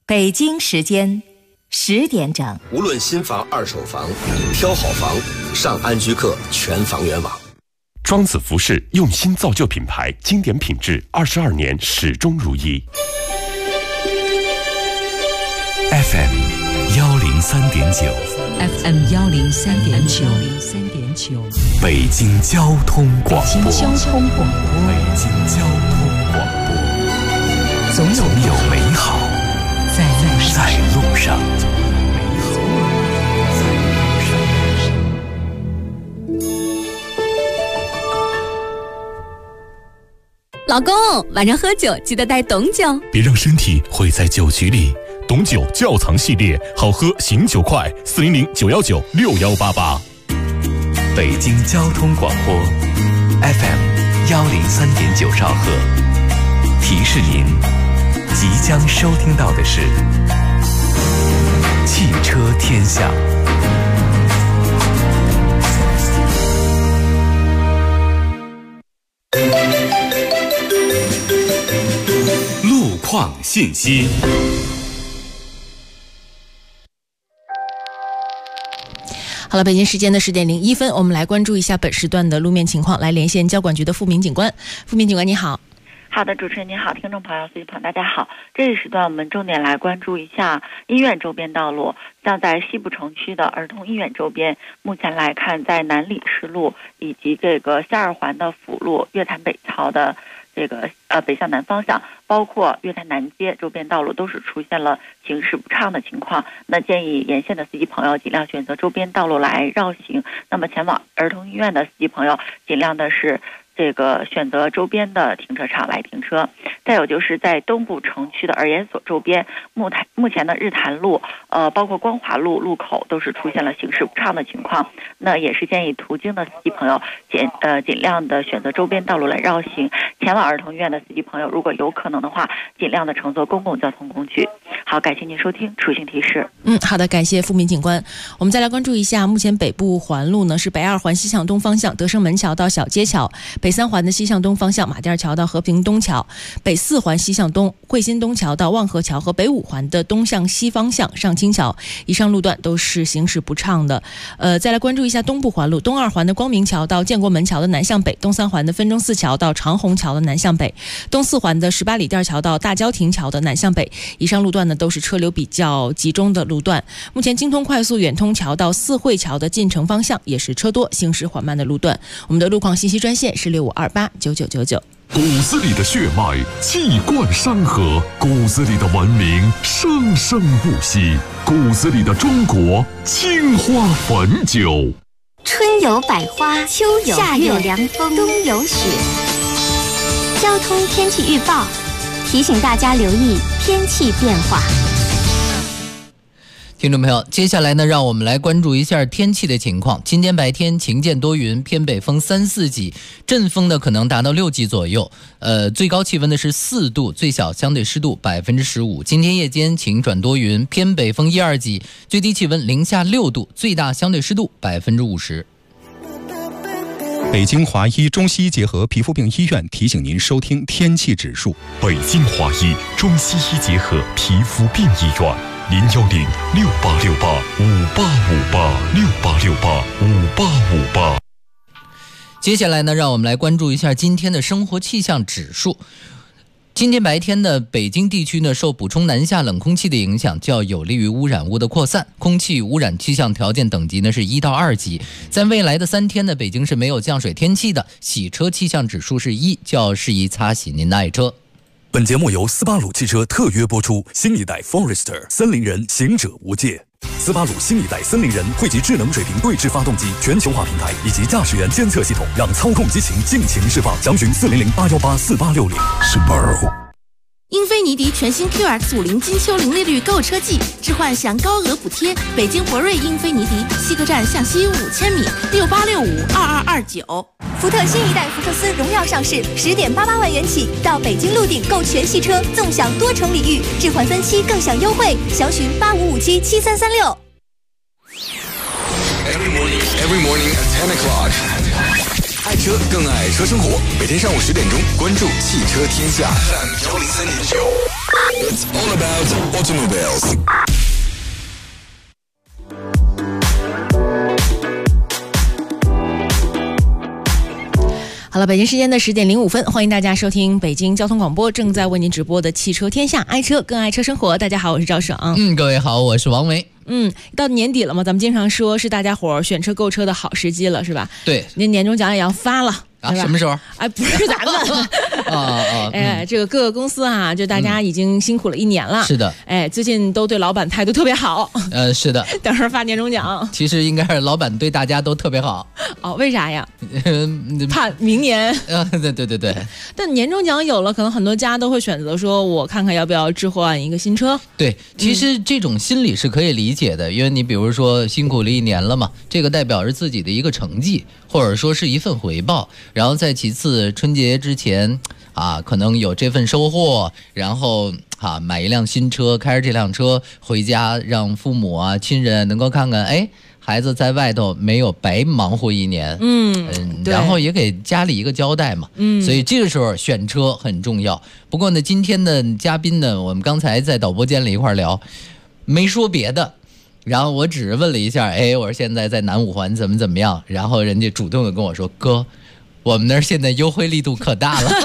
北京时间10点整。 无论新房、二手房，挑好房，上安居客全房源网。 庄子服饰用心造就品牌，经典品质，22年始终如一。 FM 103.9 FM 103.9 北京交通广播。 北京交通广播。总有美好在路上。 老公，晚上喝酒记得带董酒， 别让身体毁在酒局里。董酒窖藏系列，好喝醒酒快，400-919-6188。北京交通广播 FM 103.9兆赫，提示您即将收听到的是汽车天下。路况信息。 好了，北京时间的10点01分，我们来关注一下本时段的路面情况，来连线交管局的付明警官。付明警官，你好。 好的，主持人您好，听众朋友、司机朋友大家好。这一时段我们重点来关注一下医院周边道路，像在西部城区的儿童医院周边，目前来看，在南礼士路以及这个西二环的辅路、月坛北桥的这个北向南方向，包括月坛南街周边道路都是出现了行驶不畅的情况。那建议沿线的司机朋友尽量选择周边道路来绕行。那么前往儿童医院的司机朋友，尽量的是这个选择周边的停车场来停车。再有就是在东部城区的儿研所周边，目前的日坛路包括光华路路口都是出现了行驶不畅的情况。那也是建议途经的司机朋友尽量的选择周边道路来绕行。前往儿童医院的司机朋友，如果有可能的话，尽量的乘坐公共交通工具。好，感谢您收听出行提示。 好的，感谢付明警官。我们再来关注一下，目前北部环路呢是北2环西向东方向德胜门桥到小街桥，北3环的西向东方向马甸桥到和平东桥，北4环西向东汇新东桥到望河桥和北5环的东向西方向上清桥，以上路段都是行驶不畅的。再来关注一下东部环路，东2环的光明桥到建国门桥的南向北，东3环的分钟寺桥到长虹桥的南向北，东4环的18里店桥到大郊亭桥的南向北，以上路段呢都是车流比较集中的路段。目前京通快速远通桥到四惠桥的进城方向也是车多行驶缓慢的路段。我们的路况信息专线是65289999。 骨子里的血脉气贯山河，骨子里的文明生生不息，骨子里的中国青花汾酒。 春有百花，秋有夏有凉风，冬有雪。交通天气预报提醒大家留意天气变化。 听众朋友，接下来呢，让我们来关注一下天气的情况。今天白天晴间多云，偏北风3、4级，阵风呢可能达到6级左右。最高气温呢是4度，最小相对湿度15%。今天夜间晴转多云，偏北风1、2级，最低气温零下6度，最大相对湿度50%。 北京华医中西医结合皮肤病医院提醒您收听天气指数。 北京华医中西医结合皮肤病医院，010-6868-5858，6868-5858。 接下来呢，让我们来关注一下今天的生活气象指数。今天白天呢，北京地区呢受补充南下冷空气的影响，较有利于污染物的扩散，空气污染气象条件等级呢是1到2级。在未来的3天呢，北京是没有降水天气的，洗车气象指数是1，较适宜擦洗您的爱车。 本节目由斯巴鲁汽车特约播出，新一代 Forester 森林人，行者无界。斯巴鲁新一代森林人汇集智能水平对置发动机全球化平台以及驾驶员监测系统，让操控激情尽情释放。详询400-818-4860。Subaru。 英菲尼迪全新 QX50金秋零利率购车季，置换享高额补贴。北京博瑞英菲尼迪西客站向西5000米，68652229。 福特新一代福克斯荣耀上市，10.88万元起到北京路顶购全系车，纵享多重礼遇，置换分期更享优惠，详询85577336。 Every morning at 10 o'clock. 爱车更爱车生活，每天上午10点钟，关注汽车天下。103.9 It's all about automobiles。 好了，北京时间的10点05分，欢迎大家收听北京交通广播正在为您直播的汽车天下，爱车更爱车生活。大家好，我是赵爽。 各位好，我是王维。 到年底了嘛，咱们经常说是大家伙选车购车的好时机了，是吧？ 对， 您年终奖也要发了。 什么时候？ 不是咱们这个各个公司啊，就大家已经辛苦了1年了。 是的， 最近都对老板态度特别好。 是的， 等会儿发年终奖。 其实应该是老板对大家都特别好。 为啥呀？怕明年。 对。 但年终奖有了，可能很多家都会选择说，我看看要不要置换一个新车。 对，其实这种心理是可以理解的，因为你比如说辛苦了1年了嘛，这个代表着自己的一个成绩，或者说是一份回报。然后再其次，春节之前可能有这份收获，然后买一辆新车，开着这辆车回家，让父母亲人能够看看，孩子在外头没有白忙活1年，然后也给家里一个交代嘛，所以这个时候选车很重要。不过呢，今天的嘉宾呢，我们刚才在导播间里一块聊，没说别的。然后我只是问了一下，我说现在在南五环怎么样？然后人家主动的跟我说，哥，我们那儿现在优惠力度可大了。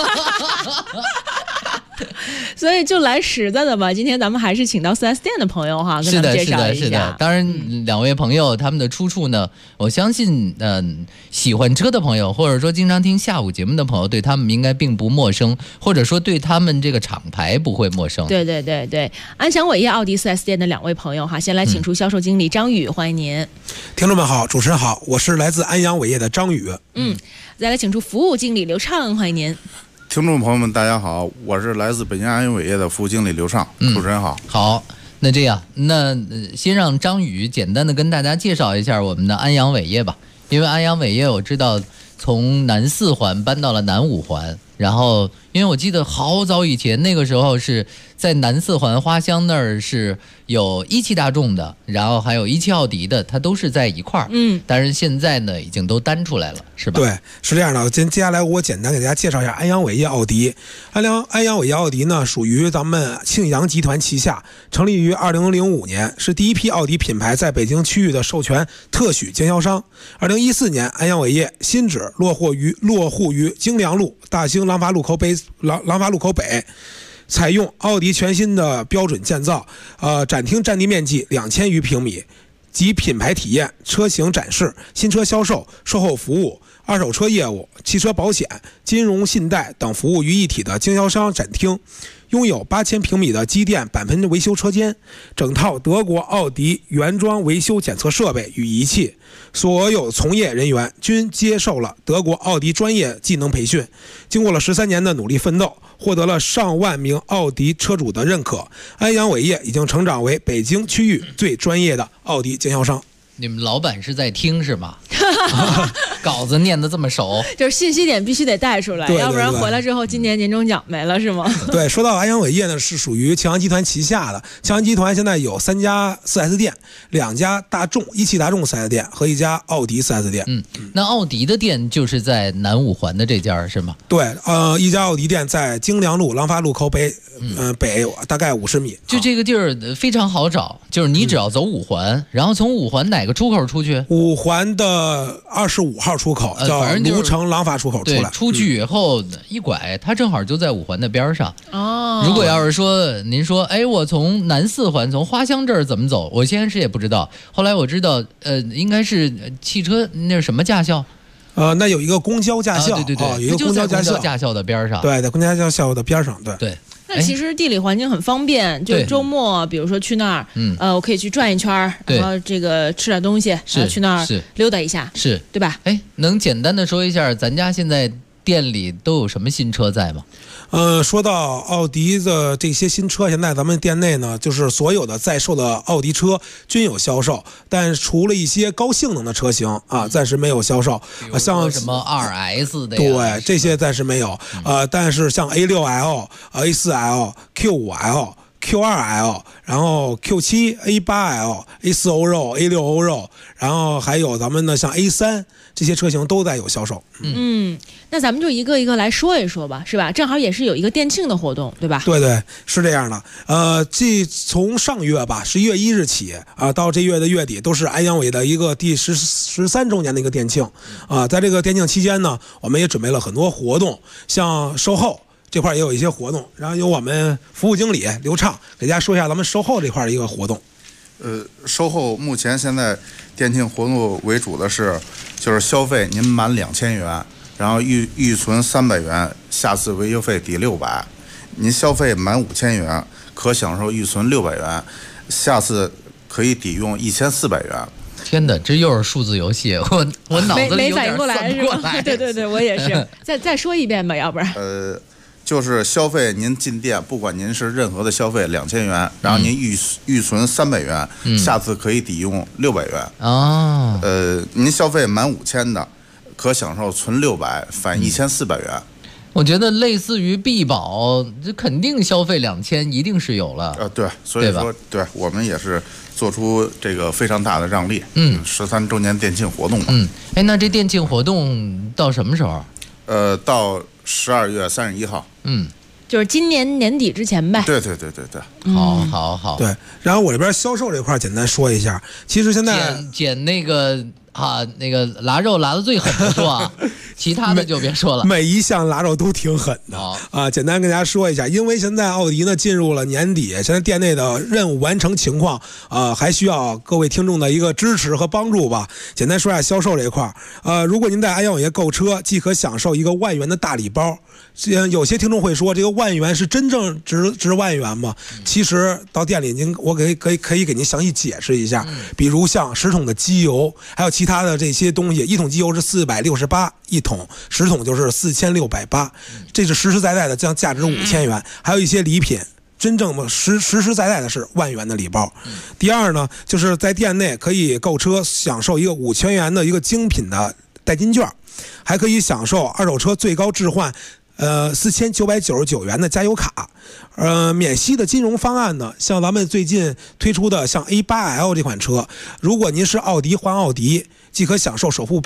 所以就来实在的吧，今天咱们还是请到 4S 店的朋友哈，跟咱们介绍一下。 是的。当然，两位朋友他们的出处呢，我相信喜欢车的朋友，或者说经常听下午节目的朋友，对他们应该并不陌生，或者说对他们这个厂牌不会陌生。 对。安祥伟业奥迪 4S 店的2位朋友哈，先来请出销售经理张宇，欢迎您。 听众们好，主持人好，我是来自安阳伟业的张宇。 再来请出服务经理刘畅，欢迎您。 听众朋友们大家好，我是来自北京安阳伟业的服务经理刘畅。主持人好。 好，那这样，先让张宇简单的跟大家介绍一下我们的安阳伟业吧。因为安阳伟业我知道从南4环搬到了南5环，然后因为我记得好早以前那个时候是在南4环花乡那儿是有一汽大众的，然后还有一汽奥迪的，它都是在一块儿。但是现在呢已经都单出来了，是吧？ 对，是这样的。接下来我简单给大家介绍一下安阳伟业奥迪。安阳伟业奥迪呢属于咱们庆阳集团旗下，成立于2005年，是第一批奥迪品牌在北京区域的授权特许经销商。2014年，安阳伟业新址落户于京良路大兴廊坊路口北。采用奥迪全新的标准建造，展厅占地面积2000余平米，及品牌体验、车型展示、新车销售、售后服务、二手车业务、汽车保险、金融信贷等服务于一体的经销商展厅，拥有8000平米的机电钣盆维修车间，整套德国奥迪原装维修检测设备与仪器，所有从业人员均接受了德国奥迪专业技能培训，经过了13年的努力奋斗，获得了上万名奥迪车主的认可。安阳伟业已经成长为北京区域最专业的奥迪经销商。 你们老板是在听是吗？稿子念得这么熟， 就是信息点必须得带出来， 对， 要不然回来之后今年年终奖没了是吗？ 对，说到安阳伟业呢，是属于庆阳集团旗下的。庆阳集团现在有3家 4S 店，2家一汽大众 4S 店和1家奥迪 4S 店。 那奥迪的店就是在南5环的这家是吗？ 对，一家奥迪店在京良路廊坊路口北，北大概50米。 就这个地儿非常好找，就是你只要走5环，然后从5环哪个出口出去 ？5环的25号出口，叫卢城廊坊出口出来。 对，出去以后一拐，它正好就在5环的边上。如果要是说您说，我从南4环从花乡这儿怎么走？我先是也不知道，后来我知道，应该是汽车那是什么驾校？ 那有一个公交驾校， 对， 有一个公交驾校的边上。 对，在公交驾校的边上，对。 那其实地理环境很方便，就周末比如说去那儿，我可以去转一圈，然后这个吃点东西，然后去那儿溜达一下， 是对吧？ 能简单的说一下咱家现在店里都有什么新车在吗？ 说到奥迪的这些新车，现在咱们店内呢，就是所有的在售的奥迪车均有销售，但除了一些高性能的车型暂时没有销售，像什么 2S 的对，这些暂时没有。但是像 A6L、A4L、Q5L、 Q2L， 然后 Q7、A8L、A4 欧肉、A6 欧肉，然后还有咱们的像 A3这些车型都在有销售。 那咱们就一个一个来说一说吧，是吧？正好也是有一个店庆的活动，对吧？ 对对，是这样的。这从上月吧，11月1日起啊，到这月的月底，都是安阳伟的一个第13周年的一个店庆啊。在这个店庆期间呢，我们也准备了很多活动，像售后这块也有一些活动，然后由我们服务经理刘畅给大家说一下咱们售后这块的一个活动。 售后目前现在店庆活动为主的就是消费您满2000元，然后预存300元，下次维修费抵600。您消费满5000元，可享受预存600元，下次可以抵用1400元。 天哪，这又是数字游戏，我脑子里没反应过来是吧？对，我也是。再说一遍吧，要不然。 就是消费您进店，不管您是任何的消费2000元，然后您预存300元，下次可以抵用600元。您消费满5000的，可享受存600返1400元。 我觉得类似于必保，这肯定消费2000一定是有了。 对，所以说对我们也是做出这个非常大的让利。13周年店庆活动嘛。 那这店庆活动到什么时候？ 到12月31号。 就是今年年底之前呗。 对。 好。 对，然后我这边销售这块简单说一下，其实现在捡那个拉肉拉的最狠的说啊，其他的就别说了。 每一项拉肉都挺狠的简单跟大家说一下，因为现在奥迪呢进入了年底，现在店内的任务完成情况还需要各位听众的一个支持和帮助吧。简单说一下销售这一块如果您在安阳伟业购车，即可享受一个1万元的大礼包。有些听众会说，这个1万元是真正值1万元吗？其实到店里我可以给您详细解释一下。比如像10桶的机油，还有其他的这些东西，1桶机油是468一桶，10桶就是4680，这是实实在在的将价值5000元。还有一些礼品，真正实在的是1万元的礼包。第二呢，就是在店内可以购车享受一个5000元的一个精品的代金券，还可以享受二手车最高置换4999元的加油卡，免息的金融方案呢，像咱们最近推出的像 A8L 这款车，如果您是奥迪换奥迪，即可享受首付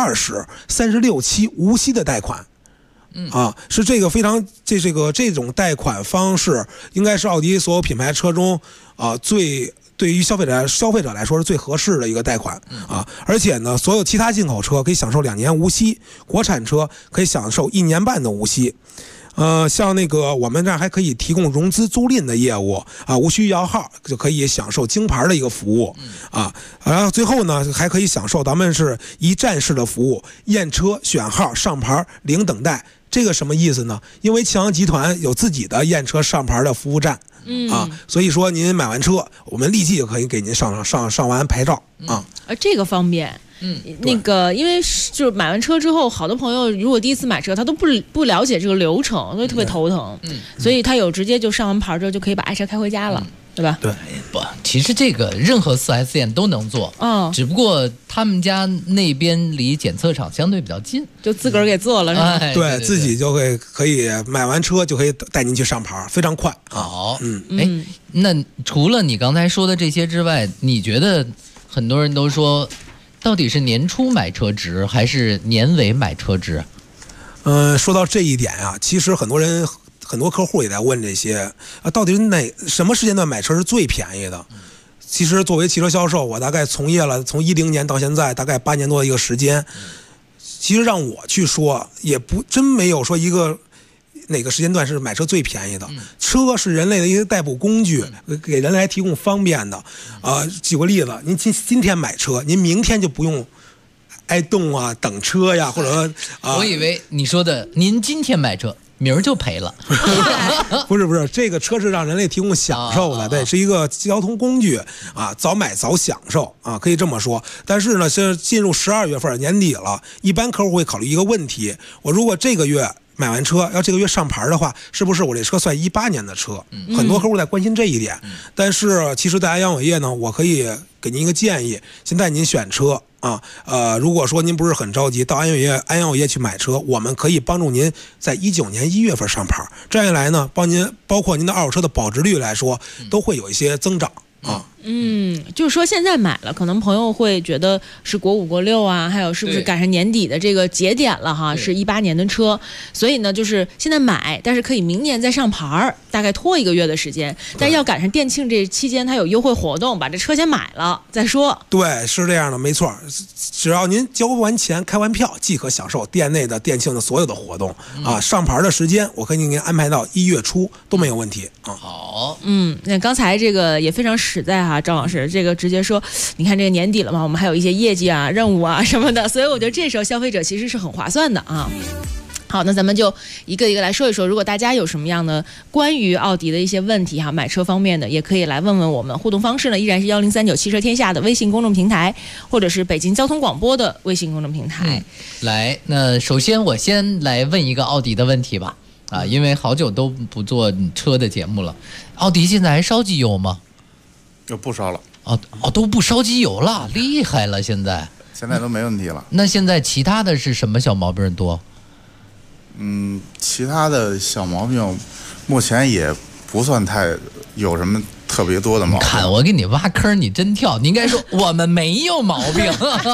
20%，36期无息的贷款。是这个非常这种贷款方式，应该是奥迪所有品牌车中对于消费者来说是最合适的一个贷款而且呢，所有其他进口车可以享受2年无息，国产车可以享受1年半的无息。像那个我们这儿还可以提供融资租赁的业务无需摇号就可以享受京牌的一个服务然后最后呢，还可以享受咱们是一站式的服务，验车、选号、上牌、零等待。这个什么意思呢？因为庆阳集团有自己的验车上牌的服务站所以说您买完车，我们立即就可以给您上完牌照这个方便。那个因为就是买完车之后，好多朋友如果第一次买车，他都不了解这个流程，所以特别头疼。所以他有直接就上完牌之后就可以把爱车开回家了。对吧？ 对， 其实这个任何 4S 店都能做，只不过他们家那边离检测厂相对比较近， 就自个儿给做了，是吧？ 对，自己就可以买完车就可以带您去上牌，非常快。 好，那除了你刚才说的这些之外，你觉得很多人都说，到底是年初买车值还是年尾买车值？ 说到这一点其实很多客户也在问这些到底什么时间段买车是最便宜的？其实作为汽车销售，我大概从业了从2010年到现在大概8年多的一个时间。其实让我去说，也真没有说一个哪个时间段是买车最便宜的。车是人类的一个代步工具，给人来提供方便的。举个例子，您今天买车，您明天就不用挨冻等车呀，或者我以为你说的您今天买车明儿就赔了。 不是，这个车是让人类提供享受的，对，是一个交通工具早买早享受可以这么说。但是呢，是进入12月份年底了，一般客户会考虑一个问题：我如果这个月买完车，要这个月上牌的话，是不是我这车算18年的车？很多客户在关心这一点。但是其实在安阳伟业呢，我可以给您一个建议，现在您选车啊，如果说您不是很着急，到安阳伟业去买车，我们可以帮助您在19年1月份上牌，这样一来呢，包括您的二手车的保值率来说，都会有一些增长啊。 就是说现在买了，可能朋友会觉得是国5国6啊，还有是不是赶上年底的这个节点了哈，是18年的车，所以呢就是现在买，但是可以明年再上牌，大概拖1个月的时间，但是要赶上店庆这期间它有优惠活动，把这车先买了再说。 对，是这样的，没错，只要您交完钱开完票，即可享受店内的店庆的所有的活动啊。上牌的时间我可以给您安排到1月初都没有问题啊。 好， 那刚才这个也非常实在哈，张老师这个直接说，你看这个年底了嘛，我们还有一些业绩啊、任务啊什么的，所以我觉得这时候消费者其实是很划算的啊。好，那咱们就一个一个来说一说，如果大家有什么样的关于奥迪的一些问题哈，买车方面的也可以来问问我们。互动方式呢依然是1039汽车天下的微信公众平台，或者是北京交通广播的微信公众平台。 来，那首先我先来问一个奥迪的问题吧。因为好久都不做车的节目了，奥迪现在还烧机油吗？ 就不烧了。 都不烧机油了，厉害了！现在都没问题了。 那现在其他的是什么小毛病多？ 其他的小毛病目前也不算太有什么特别多的毛病。 看我给你挖坑，你真跳！你应该说我们没有毛病。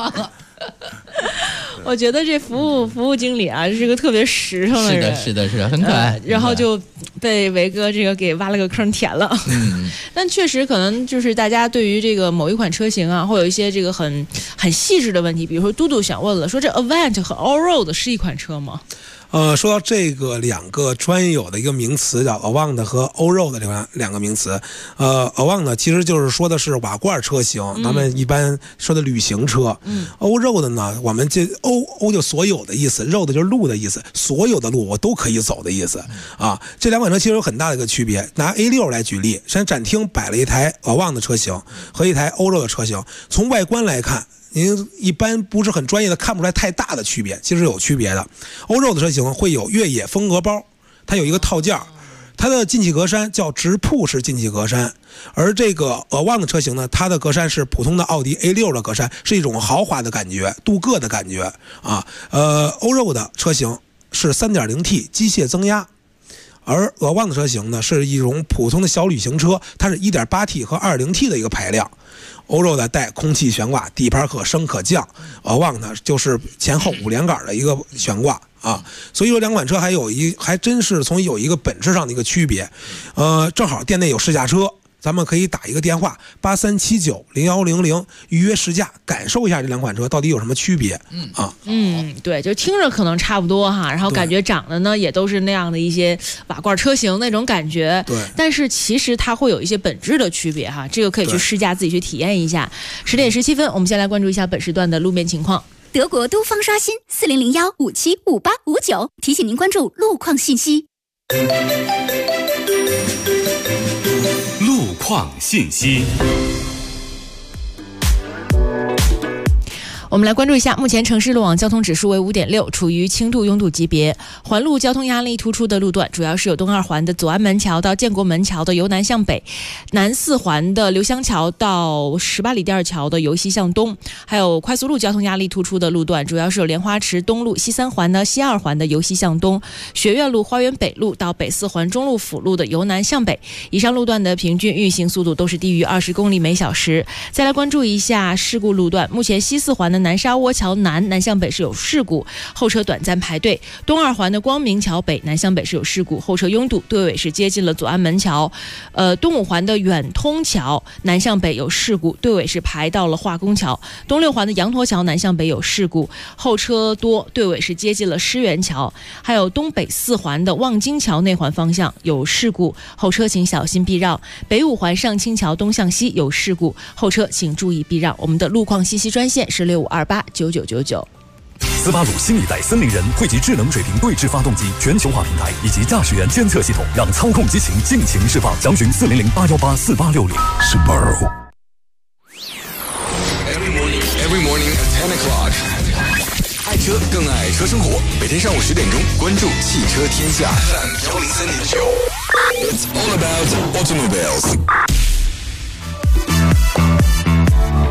我觉得这服务经理啊是个特别实诚的人， 是的，很可爱。 然后就被维哥这个给挖了个坑填了。但确实可能就是大家对于这个某一款车型啊，会有一些这个很细致的问题，比如说嘟嘟想问了，说这 Avant 和 Allroad 是一款车吗？ 说到这个两个专有的一个名词叫 Avant 和 Allroad 的两个名词，Avant 呢其实就是说的是瓦罐车型，咱们一般说的旅行车。Allroad 呢，我们这欧就所有的意思，road 就是路的意思，所有的路我都可以走的意思啊。这两款车其实有很大的一个区别。拿 A6 来举例，现在展厅摆了一台 Avant 的车型和一台 Allroad 的车型，从外观来看，您一般不是很专业的看不出来太大的区别，其实有区别的。欧洲的车型会有越野风格包，它有一个套件，它的进气格栅叫直瀑式进气格栅，而这个Avant的车型呢，它的格栅是普通的奥迪 A6 的格栅，是一种豪华的感觉，镀铬的感觉啊。欧洲的车型是 3.0T 机械增压，而Avant的车型呢是一种普通的小旅行车，它是 1.8T 和 2.0T 的一个排量。欧洲的带空气悬挂，底盘可升可降，Avant呢就是前后5连杆的一个悬挂啊，所以说两款车还真是从有一个本质上的一个区别。正好店内有试驾车，咱们可以打一个电话83790100预约试驾，感受一下这两款车到底有什么区别对，就听着可能差不多哈，然后感觉长得呢也都是那样的一些瓦罐车型那种感觉， 对， 但是其实它会有一些本质的区别哈，这个可以去试驾自己去体验一下。10点17分，我们先来关注一下本时段的路面情况。 德国都方刷新4001575859，提醒您关注路况信息。 路况信息。 我们来关注一下，目前城市路网交通指数为5.6，处于轻度拥堵级别。环路交通压力突出的路段，主要是有东二环的左安门桥到建国门桥的由南向北，南四环的刘香桥到18里店桥的由西向东，还有快速路交通压力突出的路段，主要是有莲花池东路西三环的西二环的由西向东，学院路花园北路到北四环中路辅路的由南向北。以上路段的平均运行速度都是低于20公里每小时。再来关注一下事故路段，目前西四环的南沙窝桥南向北是有事故，后车短暂排队；东二环的光明桥北南向北是有事故，后车拥堵，队尾是接近了左安门桥。东五环的远通桥南向北有事故，队尾是排到了化工桥。东六环的羊驼桥南向北有事故，后车多，队尾是接近了狮园桥。还有东北四环的望京桥内环方向有事故，后车请小心避让。北五环上清桥东向西有事故，后车请注意避让。我们的路况信息专线是65289999。 斯巴鲁新一代森林人汇集智能水平对置发动机全球化平台以及驾驶员监测系统，让操控激情尽情释放。详询4008184860。Subaru。 Every morning at 10 o'clock。爱车更爱车生活，每天上午10点钟，关注汽车天下。It's all about automobiles。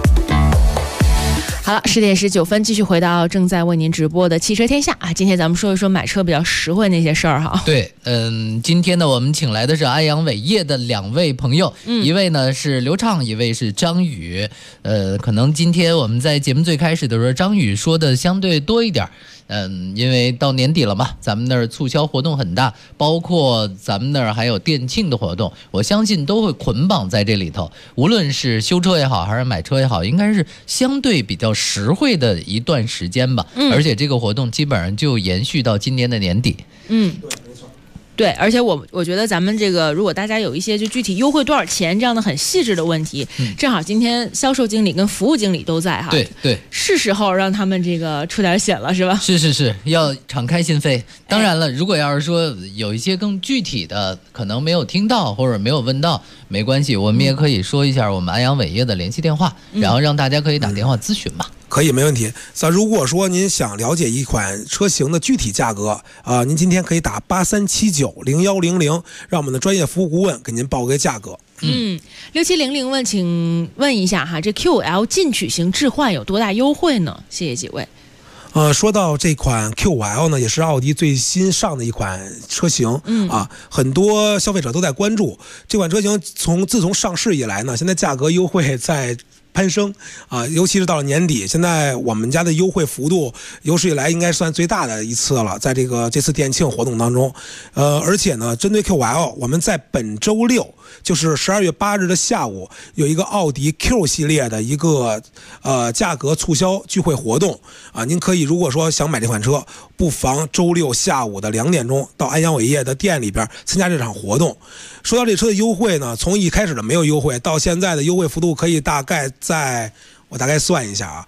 好了，10:19，继续回到正在为您直播的汽车天下啊。今天咱们说一说买车比较实惠那些事儿哈。 对，今天呢，我们请来的是安阳伟业的2位朋友，一位呢是刘畅，一位是张宇。可能今天我们在节目最开始的时候，张宇说的相对多一点。因为到年底了嘛，咱们那儿促销活动很大，包括咱们那儿还有店庆的活动，我相信都会捆绑在这里头。无论是修车也好，还是买车也好，应该是相对比较实惠的一段时间吧。而且这个活动基本上就延续到今年的年底。 对，而且我觉得咱们这个，如果大家有一些就具体优惠多少钱这样的很细致的问题，正好今天销售经理跟服务经理都在哈。 对， 是时候让他们这个出点血了，是吧？ 是，要敞开心扉。当然了，如果要是说有一些更具体的，可能没有听到或者没有问到，没关系，我们也可以说一下我们安阳伟业的联系电话，然后让大家可以打电话咨询嘛。 可以，没问题。如果说您想了解一款车型的具体价格您今天可以打83790100，让我们的专业服务顾问给您报个价格。 6700问，请问一下哈，这 QL 进取型置换有多大优惠呢？谢谢几位。 说到这款 QL 呢，也是奥迪最新上的一款车型很多消费者都在关注这款车型。自从上市以来呢，现在价格优惠在攀升尤其是到了年底，现在我们家的优惠幅度有史以来应该算最大的一次了，在这次店庆活动当中。而且呢，针对 QL， 我们在本周6，就是12月8日的下午，有一个奥迪 Q 系列的一个价格促销聚会活动您可以如果说想买这款车，不妨周6下午的2点钟到安阳伟业的店里边参加这场活动。说到这车的优惠呢，从一开始的没有优惠到现在的优惠幅度可以大概我大概算一下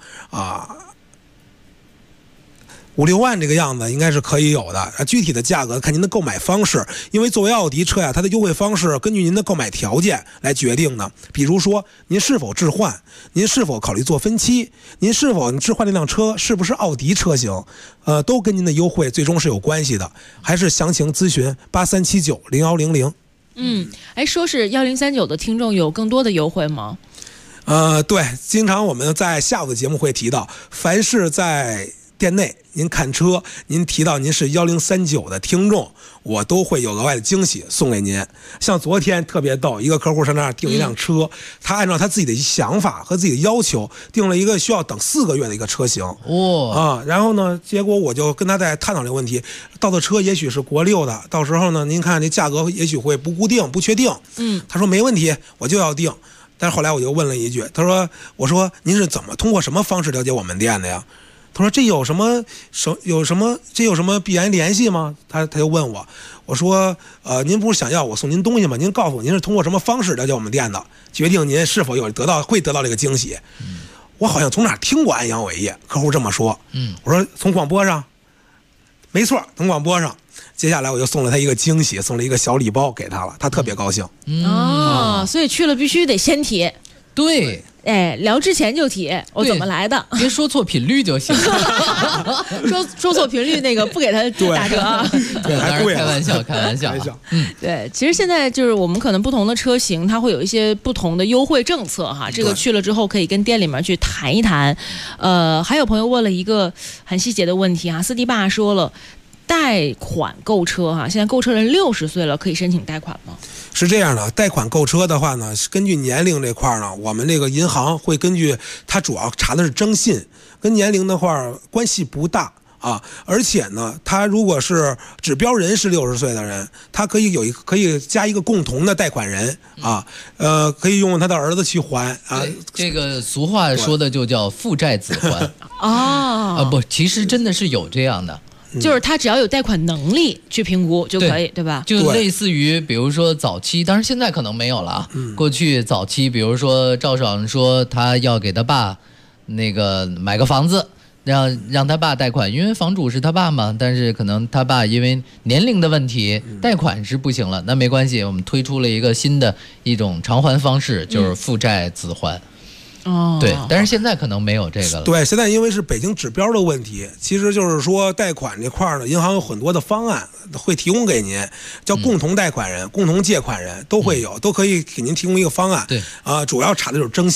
5-6万这个样子应该是可以有的。具体的价格看您的购买方式，因为作为奥迪车它的优惠方式根据您的购买条件来决定的。比如说您是否置换，您是否考虑做分期，您是否置换这辆车是不是奥迪车型，都跟您的优惠最终是有关系的。还是详情咨询83790100。 说是1039的听众有更多的优惠吗？ 对，经常我们在下午的节目会提到，凡是在店内您看车，您提到您是1039的听众，我都会有额外的惊喜送给您。像昨天特别逗，一个客户上那儿订一辆车，他按照他自己的想法和自己的要求订了一个需要等4个月的一个车型。然后呢，结果我就跟他在探讨这个问题，到的车也许是国6的，到时候呢，您看这价格也许会不固定、不确定。他说没问题，我就要订。但是后来我就问了一句，我说您是通过什么方式了解我们店的呀？他说这有什么必然联系吗？他就问我，我说您不是想要我送您东西吗？您告诉我您是通过什么方式了解我们店的，决定您是否会得到这个惊喜。我好像从哪听过安阳伟业，客户这么说。我说从广播上，没错，从广播上。接下来我就送了他一个惊喜，送了一个小礼包给他了，他特别高兴。 所以去了必须得先提。 对， 聊之前就提我怎么来的， 别说错频率就行。 说错频率那个不给他打折啊。 对，当然开玩笑。 对，其实现在就是我们可能不同的车型，它会有一些不同的优惠政策哈。这个去了之后可以跟店里面去谈一谈。还有朋友问了一个很细节的问题司迪爸说了。贷款购车现在购车人60岁了，可以申请贷款吗？ 是这样的，贷款购车的话呢，根据年龄这块呢，我们这个银行会根据它主要查的是征信，跟年龄的话关系不大而且呢，他如果是指标人是60岁的人，他可以加一个共同的贷款人可以用他的儿子去还这个俗话说的就叫父债子还。不，其实真的是有这样的。 就是他只要有贷款能力去评估就可以， 对吧？ 就类似于比如说早期，当然现在可能没有了过去早期比如说赵爽说他要给他爸那个买个房子，让他爸贷款，因为房主是他爸嘛，但是可能他爸因为年龄的问题贷款是不行了，那没关系，我们推出了一个新的一种偿还方式，就是父债子还。对，但是现在可能没有这个了。 对，现在因为是北京指标的问题，其实就是说贷款这块呢，银行有很多的方案会提供给您，叫共同贷款人、共同借款人都会有，都可以给您提供一个方案。 对主要查的就是征信。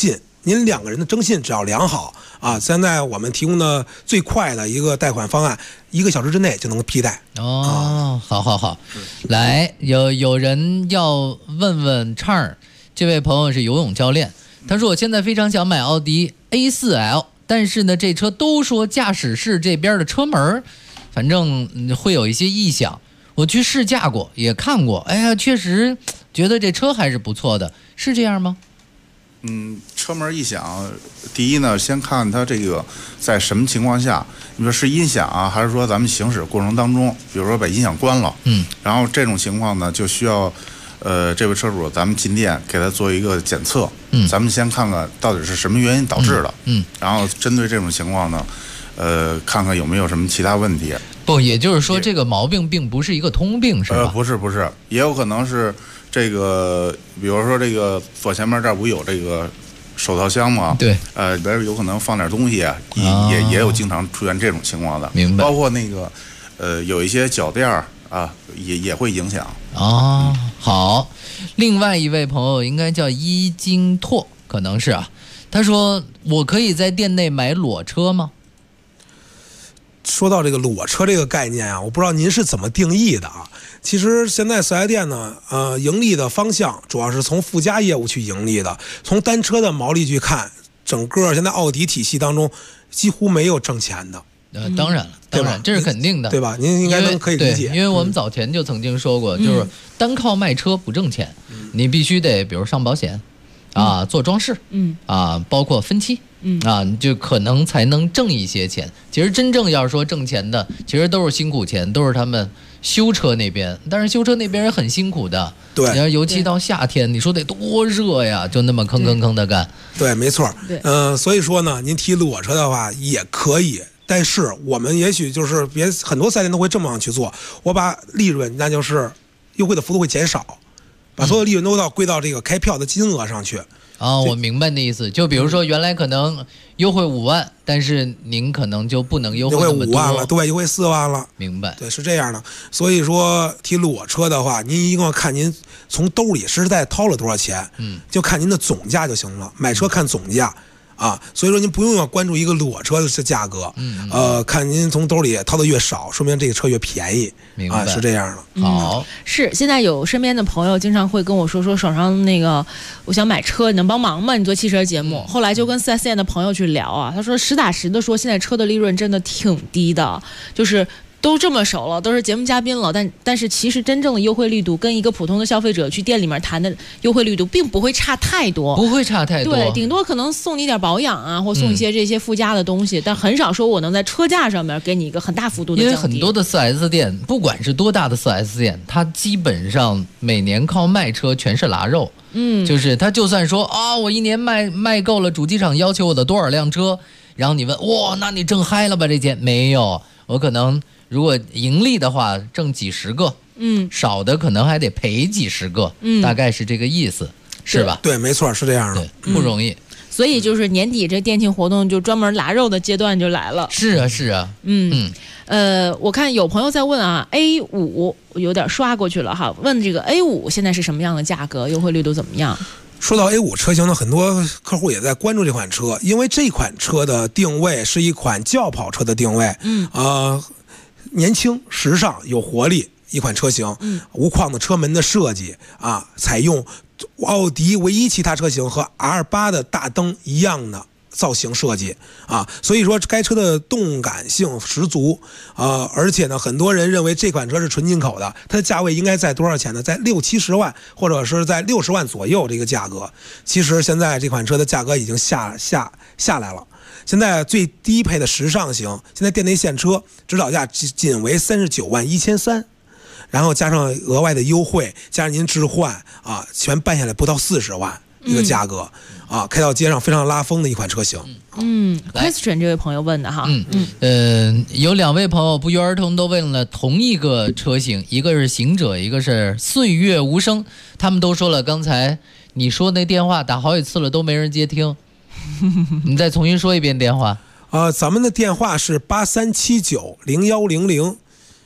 您两个人的征信只要良好啊，现在我们提供的最快的一个贷款方案，1个小时之内就能批贷。 哦，好，来，有人要问问畅儿，这位朋友是游泳教练，他说我现在非常想买奥迪 A4L， 但是呢，这车都说驾驶室这边的车门，反正会有一些异响。我去试驾过，也看过，哎呀，确实觉得这车还是不错的，是这样吗？ 车门异响，第一呢，先看它这个在什么情况下，你说是音响啊，还是说咱们行驶过程当中，比如说把音响关了，然后这种情况呢，就需要这位车主咱们进店给他做一个检测，咱们先看看到底是什么原因导致的，然后针对这种情况呢，看看有没有什么其他问题。 不，也就是说这个毛病并不是一个通病，是吧？ 不是，也有可能是这个，比如说这个左前面这儿不有这个手套箱吗？ 对， 里边有可能放点东西啊，也有经常出现这种情况的。 明白。 包括那个有一些脚垫啊，也会影响。 哦，好。另外一位朋友应该叫伊金拓，可能是啊。他说：“我可以在店内买裸车吗？” 说到这个裸车这个概念啊，我不知道您是怎么定义的啊。其实现在4S店呢，盈利的方向主要是从附加业务去盈利的。从单车的毛利去看，整个现在奥迪体系当中几乎没有挣钱的。 当然了，这是肯定的， 对吧？您应该可以理解， 因为我们早前就曾经说过，就是单靠卖车不挣钱，你必须得比如上保险。做装饰，包括分期，你就可能才能挣一些钱。其实真正要是说挣钱的，其实都是辛苦钱，都是他们修车那边。但是修车那边也很辛苦的， 对， 你要尤其到夏天，你说得多热呀，就那么吭的干。 对，没错。 对， 所以说呢，您提裸车的话也可以。但是我们也许就是很多4S店都会这么样去做，我把利润那就是优惠的幅度会减少。把所有利润都归到这个开票的金额上去。 我明白那意思。就比如说原来可能优惠5万，但是您可能就不能优惠那么多。 优惠5万了，对，优惠4万了。 明白。 对，是这样的。所以说提裸车的话，您一共看您从兜里实在掏了多少钱，就看您的总价就行了。买车看总价。所以说您不用要关注一个裸车的价格，看您从兜里掏的越少，说明这个车越便宜， 明白， 是这样的。 好， 是现在有身边的朋友经常会跟我说手上那个我想买车，你能帮忙吗？你做汽车节目，后来就跟4S店的朋友去聊啊，他说实打实的说，现在车的利润真的挺低的，就是都这么熟了，都是节目嘉宾了，但是其实真正的优惠力度跟一个普通的消费者去店里面谈的优惠力度并不会差太多， 不会差太多， 对，顶多可能送你点保养啊，或送一些这些附加的东西，但很少说我能在车价上面给你一个很大幅度的降低。 因为很多的4S店，不管是多大的4S店，它基本上每年靠卖车全是拉肉，就是他就算说我一年卖够了主机厂要求我的多少辆车，然后你问那你挣嗨了吧这钱？没有，我可能。如果盈利的话，挣几十个，少的可能还得赔几十个，大概是这个意思，是吧？ 对，没错，是这样的， 不容易。 所以就是年底这店庆活动就专门拉肉的阶段就来了。 是啊， 我看有朋友在问啊 ，A5 有点刷过去了哈，问这个 A5 现在是什么样的价格，优惠力度怎么样？ 说到 A5 车型呢，很多客户也在关注这款车，因为这款车的定位是一款轿跑车的定位，年轻、时尚、有活力一款车型，无框的车门的设计采用奥迪唯一其他车型和 R8 的大灯一样的造型设计所以说该车的动感性十足而且呢，很多人认为这款车是纯进口的，它的价位应该在多少钱呢？在60-70万，或者是在60万左右这个价格。其实现在这款车的价格已经下来了。现在最低配的时尚型，现在店内现车指导价仅为39.13万，然后加上额外的优惠，加上您置换全办下来不到40万一个价格开到街上非常拉风的一款车型。 question 这位朋友问的哈， 有2位朋友不约而同都问了同一个车型，一个是行者，一个是岁月无声。他们都说了，刚才你说那电话打好几次了都没人接听。你再重新说一遍电话。 咱们的电话是83790100，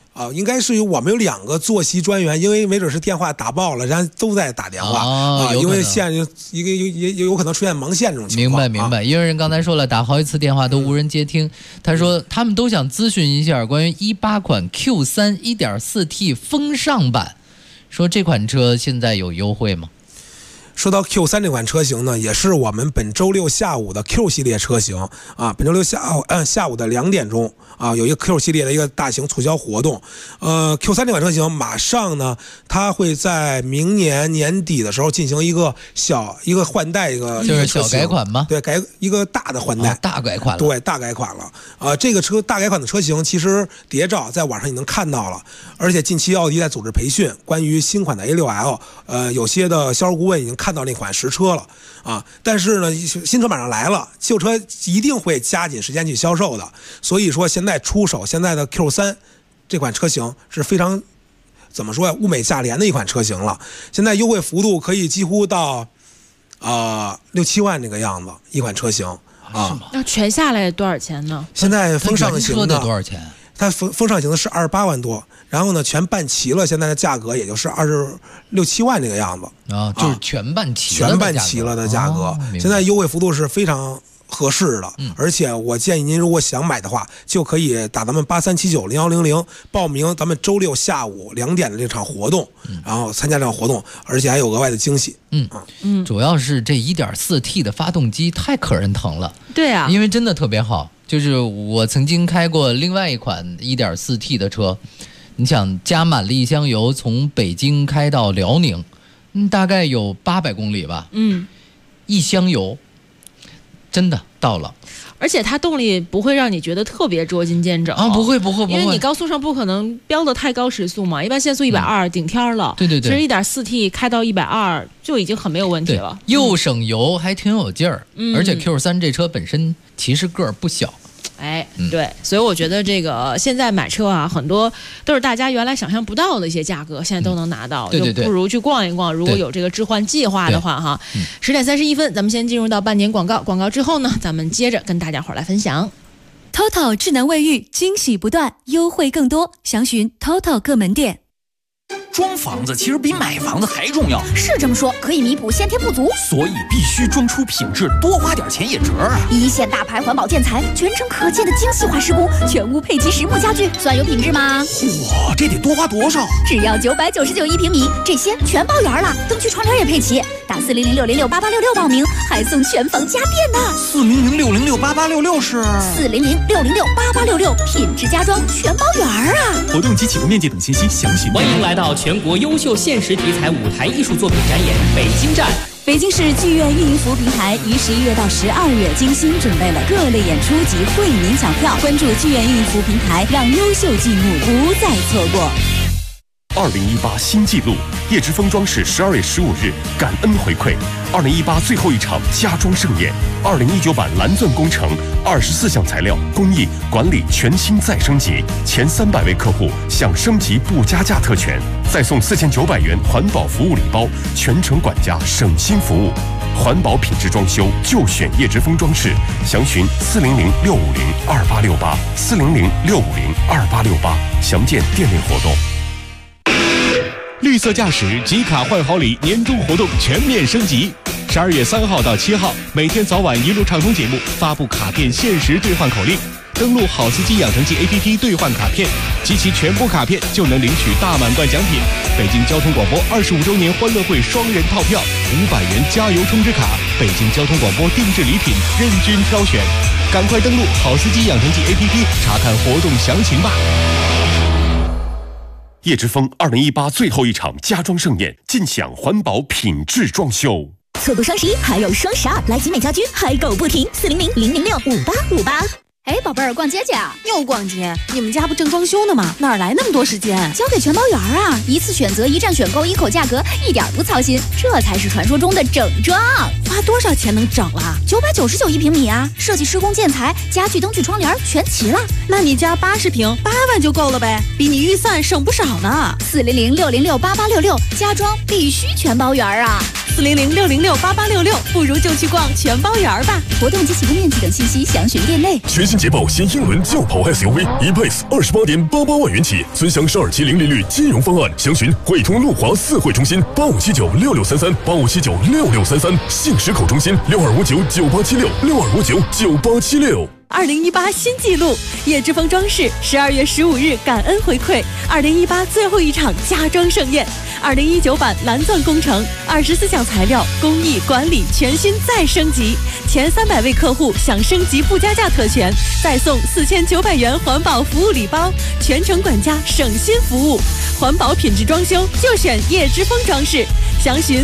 应该是我们有2个坐席专员，因为没准是电话打爆了，然后都在打电话因为线也有可能出现盲线这种情况。 明白。因为人刚才说了，打好几次电话都无人接听。他说他们都想咨询一下关于18款 Q3 1.4T 风尚版，说这款车现在有优惠吗？ 说到 Q3 这款车型呢，也是我们本周六下午的 Q 系列车型啊。本周六下午的2点钟啊，有一个 Q 系列的一个大型促销活动。Q3 这款车型马上呢，它会在明年年底的时候进行一个换代， 就是小改款吗？ 对，改一个大的换代， 大改款了。 对，大改款了。这个大改款的车型其实谍照在网上已经看到了，而且近期奥迪在组织培训，关于新款的 A6L，有些的销售顾问已经看到那款实车了啊。但是呢，新车马上来了，旧车一定会加紧时间去销售的。所以说现在出手现在的 Q3 这款车型是非常怎么说呀，物美价廉的一款车型了。现在优惠幅度可以几乎到6-7万这个样子一款车型啊。 那全下来多少钱呢？ 现在风尚型的多少钱？ 它风尚型的是28万多，然后呢全办齐了，现在的价格也就是26-7万这个样子啊，就是全办齐了的价格。现在优惠幅度是非常合适的，而且我建议您如果想买的话，就可以打咱们83790100报名咱们周六下午2点的这场活动，然后参加这场活动，而且还有额外的惊喜。 主要是这 1.4T 的发动机太可人疼了。 对啊， 因为真的特别好。就是我曾经开过另外一款 1.4T 的车，你想加满了1箱油，从北京开到辽宁，大概有800公里吧。1箱油真的到了。 而且它动力不会让你觉得特别捉襟见肘不会，因为你高速上不可能飙得太高时速嘛，一般限速120顶天了。 对， 其实 1.4T 开到120就已经很没有问题了， 又省油还挺有劲儿。而且 Q3 这车本身其实个儿不小。 对，所以我觉得这个现在买车啊，很多都是大家原来想象不到的一些价格，现在都能拿到， 对， 就不如去逛一逛。如果有这个置换计划的话，哈，10点31分，咱们先进入到半点广告，广告之后呢，咱们接着跟大家伙来分享。 TOTO 智能卫浴，惊喜不断，优惠更多，详询 TOTO 各门店。 装房子其实比买房子还重要， 是这么说，可以弥补先天不足， 所以必须装出品质，多花点钱也值啊！ 一线大牌环保建材，全程可见的精细化施工，全屋配齐实木家具，算有品质吗？ 嚯，这得多花多少？ 只要999一平米，这些全包圆了，灯区窗帘也配齐。打400-606-8866报名，还送全房家电呢。 400-606-8866是 400-606-8866，品质家装全包圆啊！ 活动及启动面积等信息详询。欢迎来到全国优秀现实题材舞台艺术作品展演北京站。 北京市剧院运营服务平台于11月到12月精心准备了各类演出及惠民抢票，关注剧院运营服务平台，让优秀剧目不再错过。 2018新纪录，叶之峰装饰12月15日感恩回馈2018最后一场家装盛宴，2019版蓝钻工程24项材料工艺管理全新再升级，前300位客户享升级不加价特权，再送4900元环保服务礼包，全程管家省心服务。环保品质装修就选叶之峰装饰，详询400-650-2868，400-650-2868，详见店内活动。 绿色驾驶集卡换好礼年终活动全面升级，12月3号到7号，每天早晚一路畅通节目发布卡片限时兑换口令，登录好司机养成记 APP 兑换卡片，集齐全部卡片就能领取大满贯奖品。北京交通广播25周年欢乐会双人套票，500元加油充值卡，北京交通广播定制礼品任君挑选，赶快登录好司机养成记 APP 查看活动详情吧。 叶之峰2018最后一场家装盛宴，尽享环保品质装修。 错过双11还有双12，来集美家居嗨购不停，400-006-5858。 哎，宝贝儿，逛街去啊？又逛街？你们家不正装修呢吗？哪来那么多时间？ 交给全包圆啊！一次选择，一站选购，一口价格，一点不操心，这才是传说中的整装。 花多少钱能整了 ？999一平米啊！设计、施工、建材、家具、灯具、窗帘全齐了。 那你家80平8万就够了呗，比你预算省不少呢。 400-606-8866，家装必须全包圆啊 ！400-606-8866，不如就去逛全包圆吧。 活动及起步面积等信息详询店内。 全新捷豹新英伦轿跑 SUV E-Pace 28.88万元起，尊享12期零利率金融方案，详询汇通路华4汇中心85796633，85796633，信实口中心62599876，62599876。 2018新纪录，叶之峰装饰12月15日感恩回馈2018最后一场家装盛宴，2019版蓝钻工程，24项材料工艺管理全新再升级，前300位客户享升级不加价特权，再送4900元环保服务礼包，全程管家省心服务，环保品质装修就选叶之峰装饰，详询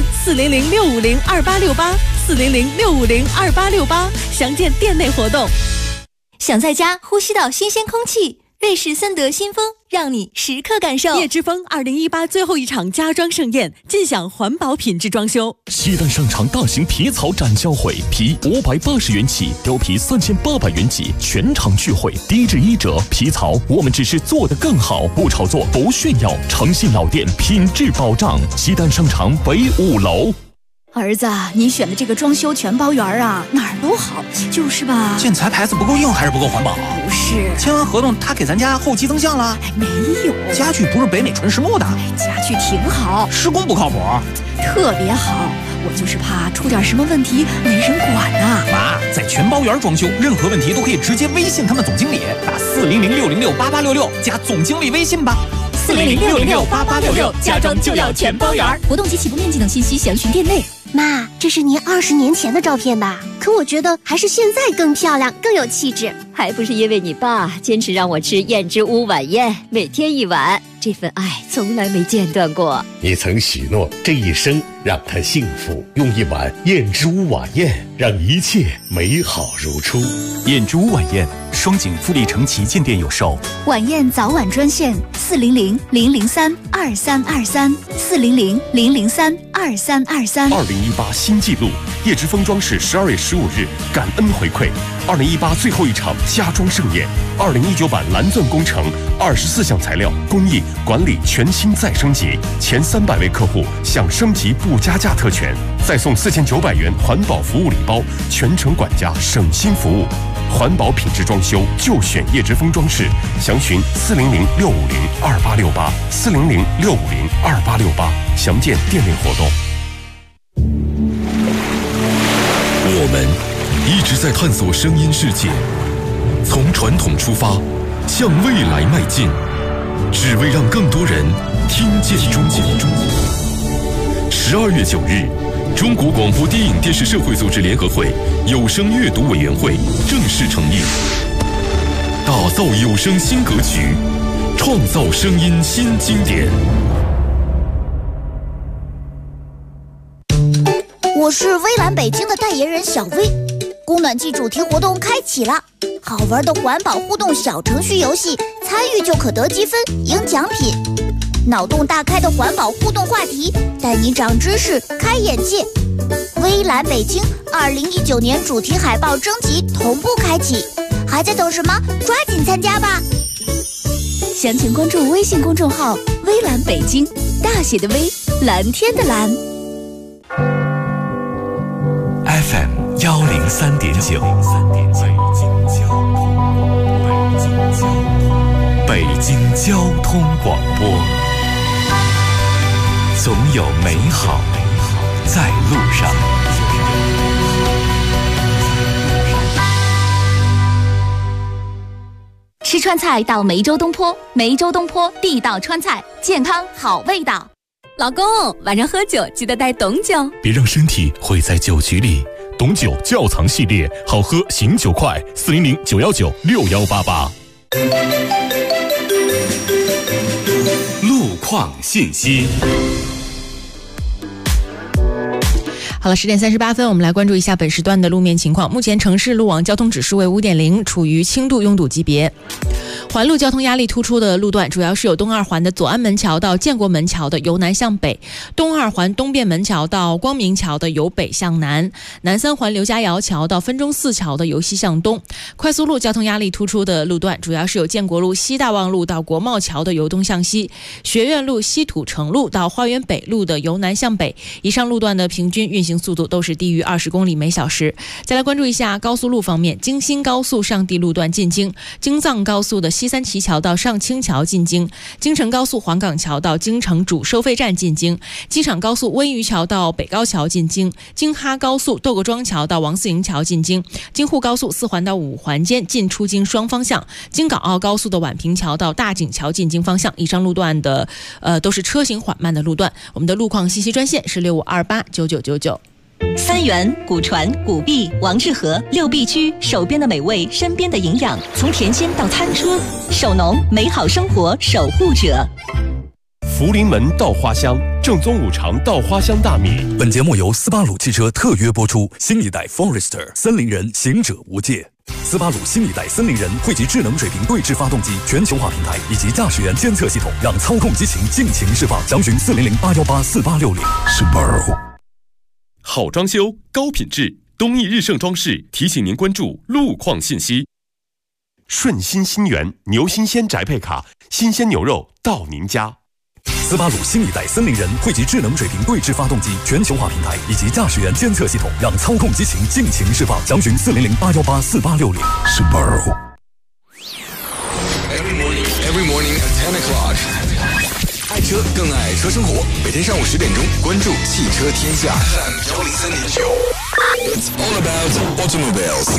400-650-2868，400-650-2868，详见店内活动。 想在家呼吸到新鲜空气，瑞士森德新风让你时刻感受。 叶之峰2018最后一场家装盛宴，尽享环保品质装修。 西单商场大型皮草展销会，皮580元起，貂皮3800元起，全场聚会，低至1折。皮草我们只是做得更好，不炒作，不炫耀，诚信老店，品质保障。西单商场北5楼。 儿子，你选的这个装修全包圆啊，哪儿都好，就是吧？ 建材牌子不够硬还是不够环保？ 不是， 签完合同他给咱家后期增项了？ 没有， 家具不是北美纯实木的， 家具挺好， 施工不靠谱， 特别好。我就是怕出点什么问题没人管啊。 妈，在全包圆装修，任何问题都可以直接微信他们总经理，打400-606-8866加总经理微信吧。 400-606-8866，家装就要全包圆。 活动及起步面积等信息详询店内。 妈，这是您20年前的照片吧？可我觉得还是现在更漂亮，更有气质。 还不是因为你爸坚持让我吃燕之屋晚宴，每天1碗，这份爱从来没间断过。 你曾许诺这一生让他幸福，用1碗燕之屋晚宴让一切美好如初。 燕之屋晚宴，双井富力城旗舰店有售。 晚宴早晚专线400-003-2323，400-003-2323。 2018新纪录，叶之峰装饰12月15日感恩回馈2018最后一场家装盛宴，2019版蓝钻工程24项材料工艺管理全新再升级，前300位客户享升级不加价特权，再送4900元环保服务礼包，全程管家省心服务。环保品质装修就选叶之峰装饰，详询400-650-2868，400-650-2868，详见店内活动。 我们一直在探索声音世界，从传统出发，向未来迈进，只为让更多人听见中国。12月9日，中国广播电影电视社会组织联合会有声阅读委员会正式成立，打造有声新格局，创造声音新经典。 我是微蓝北京的代言人小薇，供暖季主题活动开启了，好玩的环保互动小程序游戏，参与就可得积分赢奖品。脑洞大开的环保互动话题，带你长知识开眼界。微蓝北京2019年主题海报征集同步开启，还在等什么？抓紧参加吧！ 详情关注微信公众号微蓝北京，大写的微，蓝天的蓝。 FM 103.9，北京交通广播，总有美好在路上。 吃川菜到梅州东坡，梅州东坡地道川菜，健康好味道。 老公，晚上喝酒记得带董酒， 别让身体毁在酒局里。董酒窖藏系列，好喝醒酒快，400-919-6188。 路况信息。 好了，10点38分，我们来关注一下本时段的路面情况。目前城市路网交通指数为5.0，处于轻度拥堵级别。 环路交通压力突出的路段主要是有东二环的左安门桥到建国门桥的由南向北，东二环东便门桥到光明桥的由北向南，南三环刘家窑桥到分钟寺桥的由西向东。快速路交通压力突出的路段主要是有建国路西大望路到国贸桥的由东向西，学院路西土城路到花园北路的由南向北。以上路段的平均运行速度都是低于20公里每小时。再来关注一下高速路方面，京新高速上地路段进京，京藏高速的西三旗桥到上清桥进京，京承高速黄岗桥到京承主收费站进京，机场高速温榆桥到北高桥进京，京哈高速窦各庄桥到王四营桥进京，京沪高速4环到5环间进出京双方向，京港澳高速的宛平桥到大井桥进京方向。以上路段的都是车行缓慢的路段。我们的路况信息专线是65289999。 三元、古传、古币、王致和6必居，手边的美味，身边的营养，从甜心到餐车，手农美好生活守护者。 福临门稻花香，正宗五常稻花香大米。 本节目由斯巴鲁汽车特约播出。新一代 Forester 森林人，行者无界。斯巴鲁新一代森林人汇集智能水平对置发动机全球化平台以及驾驶员监测系统，让操控激情尽情释放。详询400-818-4860。Subaru。 好装修，高品质，东益日盛装饰提醒您关注路况信息。顺心新源牛新鲜宅配卡，新鲜牛肉到您家。 斯巴鲁新一代森林人汇集智能水平对置发动机全球化平台以及驾驶员监测系统，让操控激情尽情释放。详询400-818-4860。Subaru。 Every morning at 10 o'clock。爱车更爱车生活，每天上午10点钟，关注汽车天下。103.9 It's all about automobiles。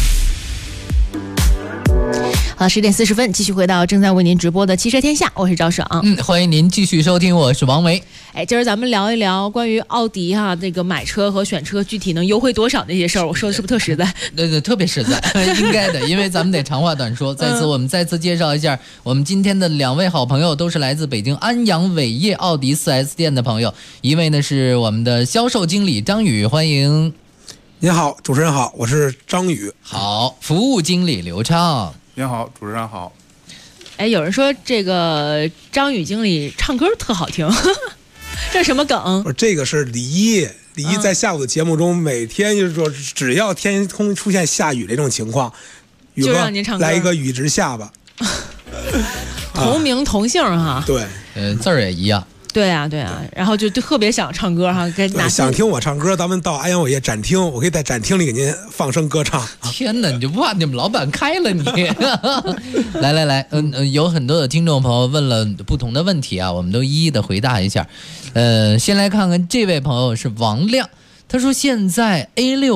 好，10点40分，继续回到正在为您直播的汽车天下，我是赵爽。 欢迎您继续收听，我是王维。 今儿咱们聊一聊关于奥迪这个买车和选车具体能优惠多少那些事儿，我说的是不是特实在？ 对，特别实在，应该的，因为咱们得长话短说。在此，我们再次介绍一下我们今天的2位好朋友，都是来自北京安阳伟业奥迪4S 店的朋友。一位呢是我们的销售经理张宇，欢迎。 您好，主持人好，我是张宇。 好，服务经理刘畅。 您好，主持人好。 有人说这个张宇经理唱歌特好听，这是什么梗？ 这个是李一在下午的节目中，每天就是说，只要天空出现下雨这种情况，宇哥就让您唱歌， 来一个雨直下吧。 同名同姓哈。 对， 字儿也一样。 对啊，然后就特别想唱歌哈， 想听我唱歌，咱们到安阳伟业展厅，我可以在展厅里给您放声歌唱。 天哪，你就不怕你们老板开了你？来，有很多的听众朋友问了不同的问题啊，我们都一一的回答一下。先来看看这位朋友是王亮，他说现在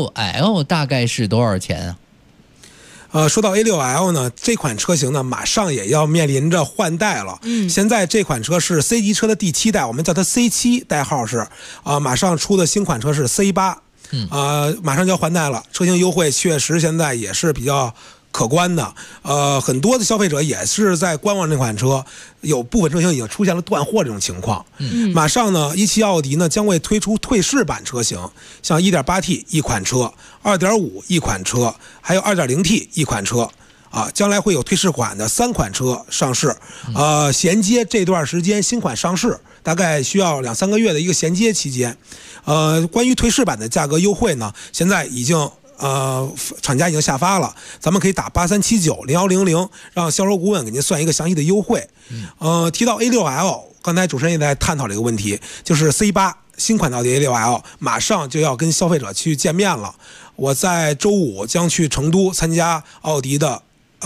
A6L 大概是多少钱啊？ 说到 A6L 呢，这款车型呢马上也要面临着换代了。现在这款车是 C 级车的第7代，我们叫它 C7， 代号是马上出的新款车是 C8，马上就要换代了，车型优惠确实现在也是比较可观的。很多的消费者也是在观望这款车，有部分车型已经出现了断货这种情况。马上呢，17奥迪呢将会推出退市版车型，像 1.8T 一款车，2.5一款车，还有 2.0T 一款车。将来会有退市款的3款车上市，衔接这段时间新款上市，大概需要2-3个月的一个衔接期间。关于退市版的价格优惠呢，现在已经厂家已经下发了，咱们可以打83790100，让销售顾问给您算一个详细的优惠。提到 A6L， 刚才主持人也在探讨这个问题，就是 C8 新款的奥迪 A6L 马上就要跟消费者去见面了。我在周5将去成都参加奥迪的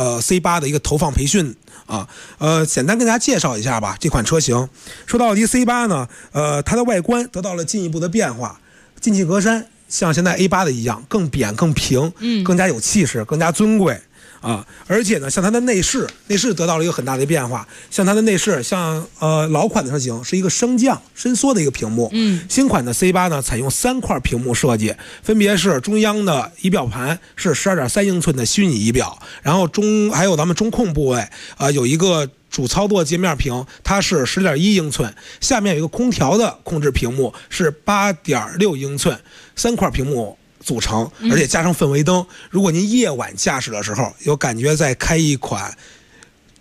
C8 的一个投放培训简单跟大家介绍一下吧。这款车型，说到奥迪 C8 呢，它的外观得到了进一步的变化，进气格栅像现在 A8 的一样，更扁更平，更加有气势，更加尊贵而且呢，像它的内饰得到了一个很大的变化。像它的内饰，像老款的车型是一个升降伸缩的一个屏幕，新款的 C8 呢采用3块屏幕设计，分别是中央的仪表盘是12.3英寸的虚拟仪表，然后还有咱们中控部位有一个主操作界面屏，它是10.1英寸，下面有一个空调的控制屏幕是8.6英寸，3块屏幕组成，而且加上氛围灯，如果您夜晚驾驶的时候有感觉在开一款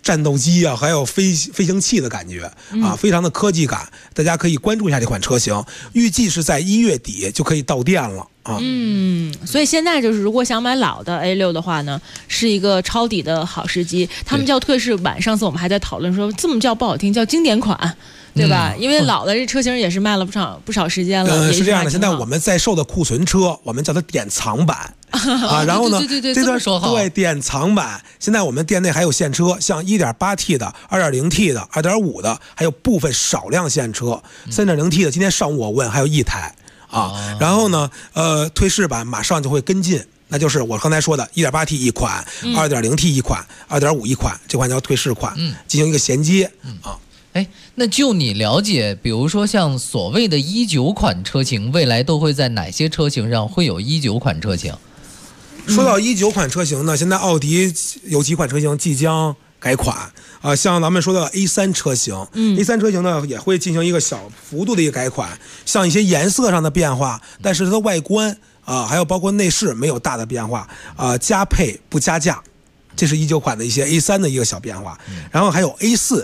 战斗机啊，还有飞行器的感觉啊，非常的科技感。大家可以关注一下这款车型，预计是在1月底就可以到店了啊。 所以现在就是如果想买老的 A6 的话呢，是一个抄底的好时机。他们叫退市版，上次我们还在讨论说这么叫不好听，叫经典款。对吧？因为老的这车型也是卖了不少时间了。 是这样的，现在我们在售的库存车，我们叫它典藏版啊。然后呢， 对， 这段说好。 对，典藏版，现在我们店内还有现车，像 1.8T 的、2.0T 的、2.5的，还有部分少量现车。3.0T 的，今天上午我问还有1台啊。然后呢，退市版马上就会跟进。那就是我刚才说的 1.8T 一款、2.0T 一款、2.5一款，这款叫退市款，进行一个衔接啊。 哎，那就你了解，比如说像所谓的19款车型，未来都会在哪些车型上会有19款车型？ 说到19款车型呢，现在奥迪有几款车型即将改款啊，像咱们说的 A3 车型，A3 车型呢也会进行一个小幅度的一个改款，像一些颜色上的变化，但是它的外观啊，还有包括内饰没有大的变化啊，加配不加价，这是19款的一些 A3 的一个小变化。然后还有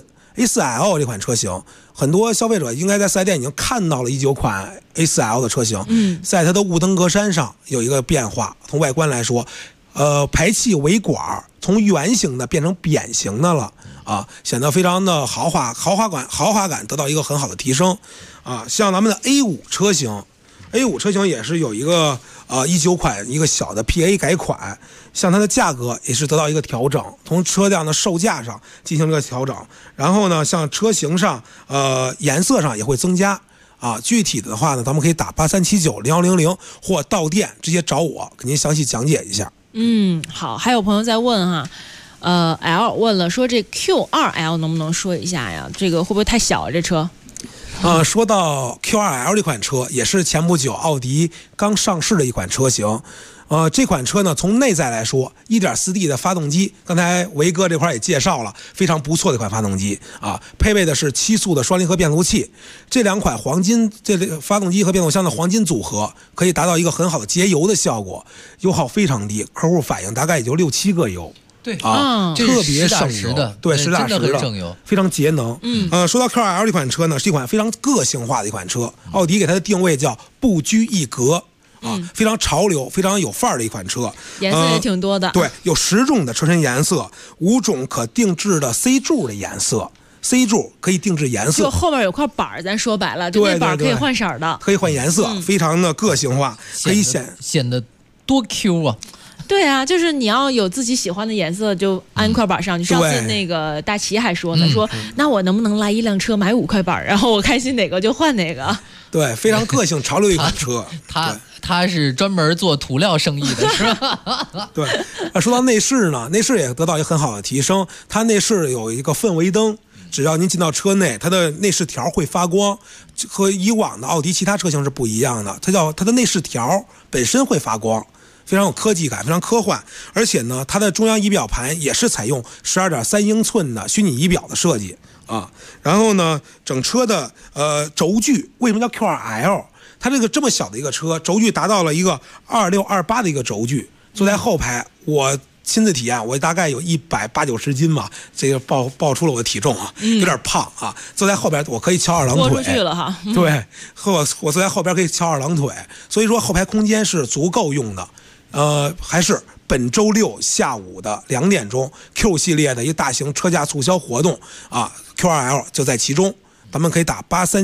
A4L 这款车型，很多消费者应该在4S店已经看到了19款 A4L 的车型，在它的雾灯格栅上有一个变化。从外观来说，排气尾管从圆形的变成扁形的了啊，显得非常的豪华感得到一个很好的提升啊。像咱们的 A5 车型也是有一个19款一个小的 PA 改款，像它的价格也是得到一个调整，从车辆的售价上进行了个调整。然后呢，像车型上颜色上也会增加啊。具体的话呢，咱们可以打83790100或到店直接找我给您详细讲解一下。 好，还有朋友在问哈。L 问了说这 Q2L 能不能说一下呀？这个会不会太小啊？这车？ 说到 Q2L 这款车，也是前不久奥迪刚上市的一款车型。这款车呢，从内在来说 1.4T 的发动机，刚才维哥这块也介绍了，非常不错的一款发动机啊，配备的是7速的双离合变速器。这两款发动机和变速箱的黄金组合，可以达到一个很好的节油的效果，油耗非常低，客户反映大概也就6-7个油。 对啊，特别省油的， 对，实打实的， 省油， 非常节能。说到 Q2L 这款车呢，是一款非常个性化的一款车，奥迪给它的定位叫不拘一格啊，非常潮流、非常有范儿的一款车， 颜色也挺多的。 对，有10种的车身颜色，5种可定制的 C 柱的颜色。C 柱可以定制颜色， 就后面有块板，咱说白了，就那板可以换色的， 可以换颜色，非常的个性化，可以显得多 Q 啊。 对啊，就是你要有自己喜欢的颜色，就安块板上去。上次那个大齐还说呢，说那我能不能来一辆车买5块板，然后我开心哪个就换哪个。 对，非常个性潮流的一款车。 他是专门做涂料生意的，是吧？ 对。说到内饰呢，内饰也得到一个很好的提升。它内饰有一个氛围灯，只要您进到车内，它的内饰条会发光，和以往的奥迪其他车型是不一样的。它的内饰条本身会发光。非常有科技感，非常科幻，而且呢，它的中央仪表盘也是采用12.3英寸的虚拟仪表的设计啊。然后呢，整车的轴距为什么叫 Q2L？ 它这么小的一个车，轴距达到了一个2628的一个轴距。坐在后排，我亲自体验，我大概有180-90斤嘛，这个报出了我的体重啊，有点胖啊。坐在后边，我可以翘2郎腿。 豁出去了哈。 对，我坐在后边可以翘2郎腿，所以说后排空间是足够用的。还是本周6下午的2点钟 Q 系列的一个大型车价促销活动啊 ，Q2L 就在其中，咱们可以打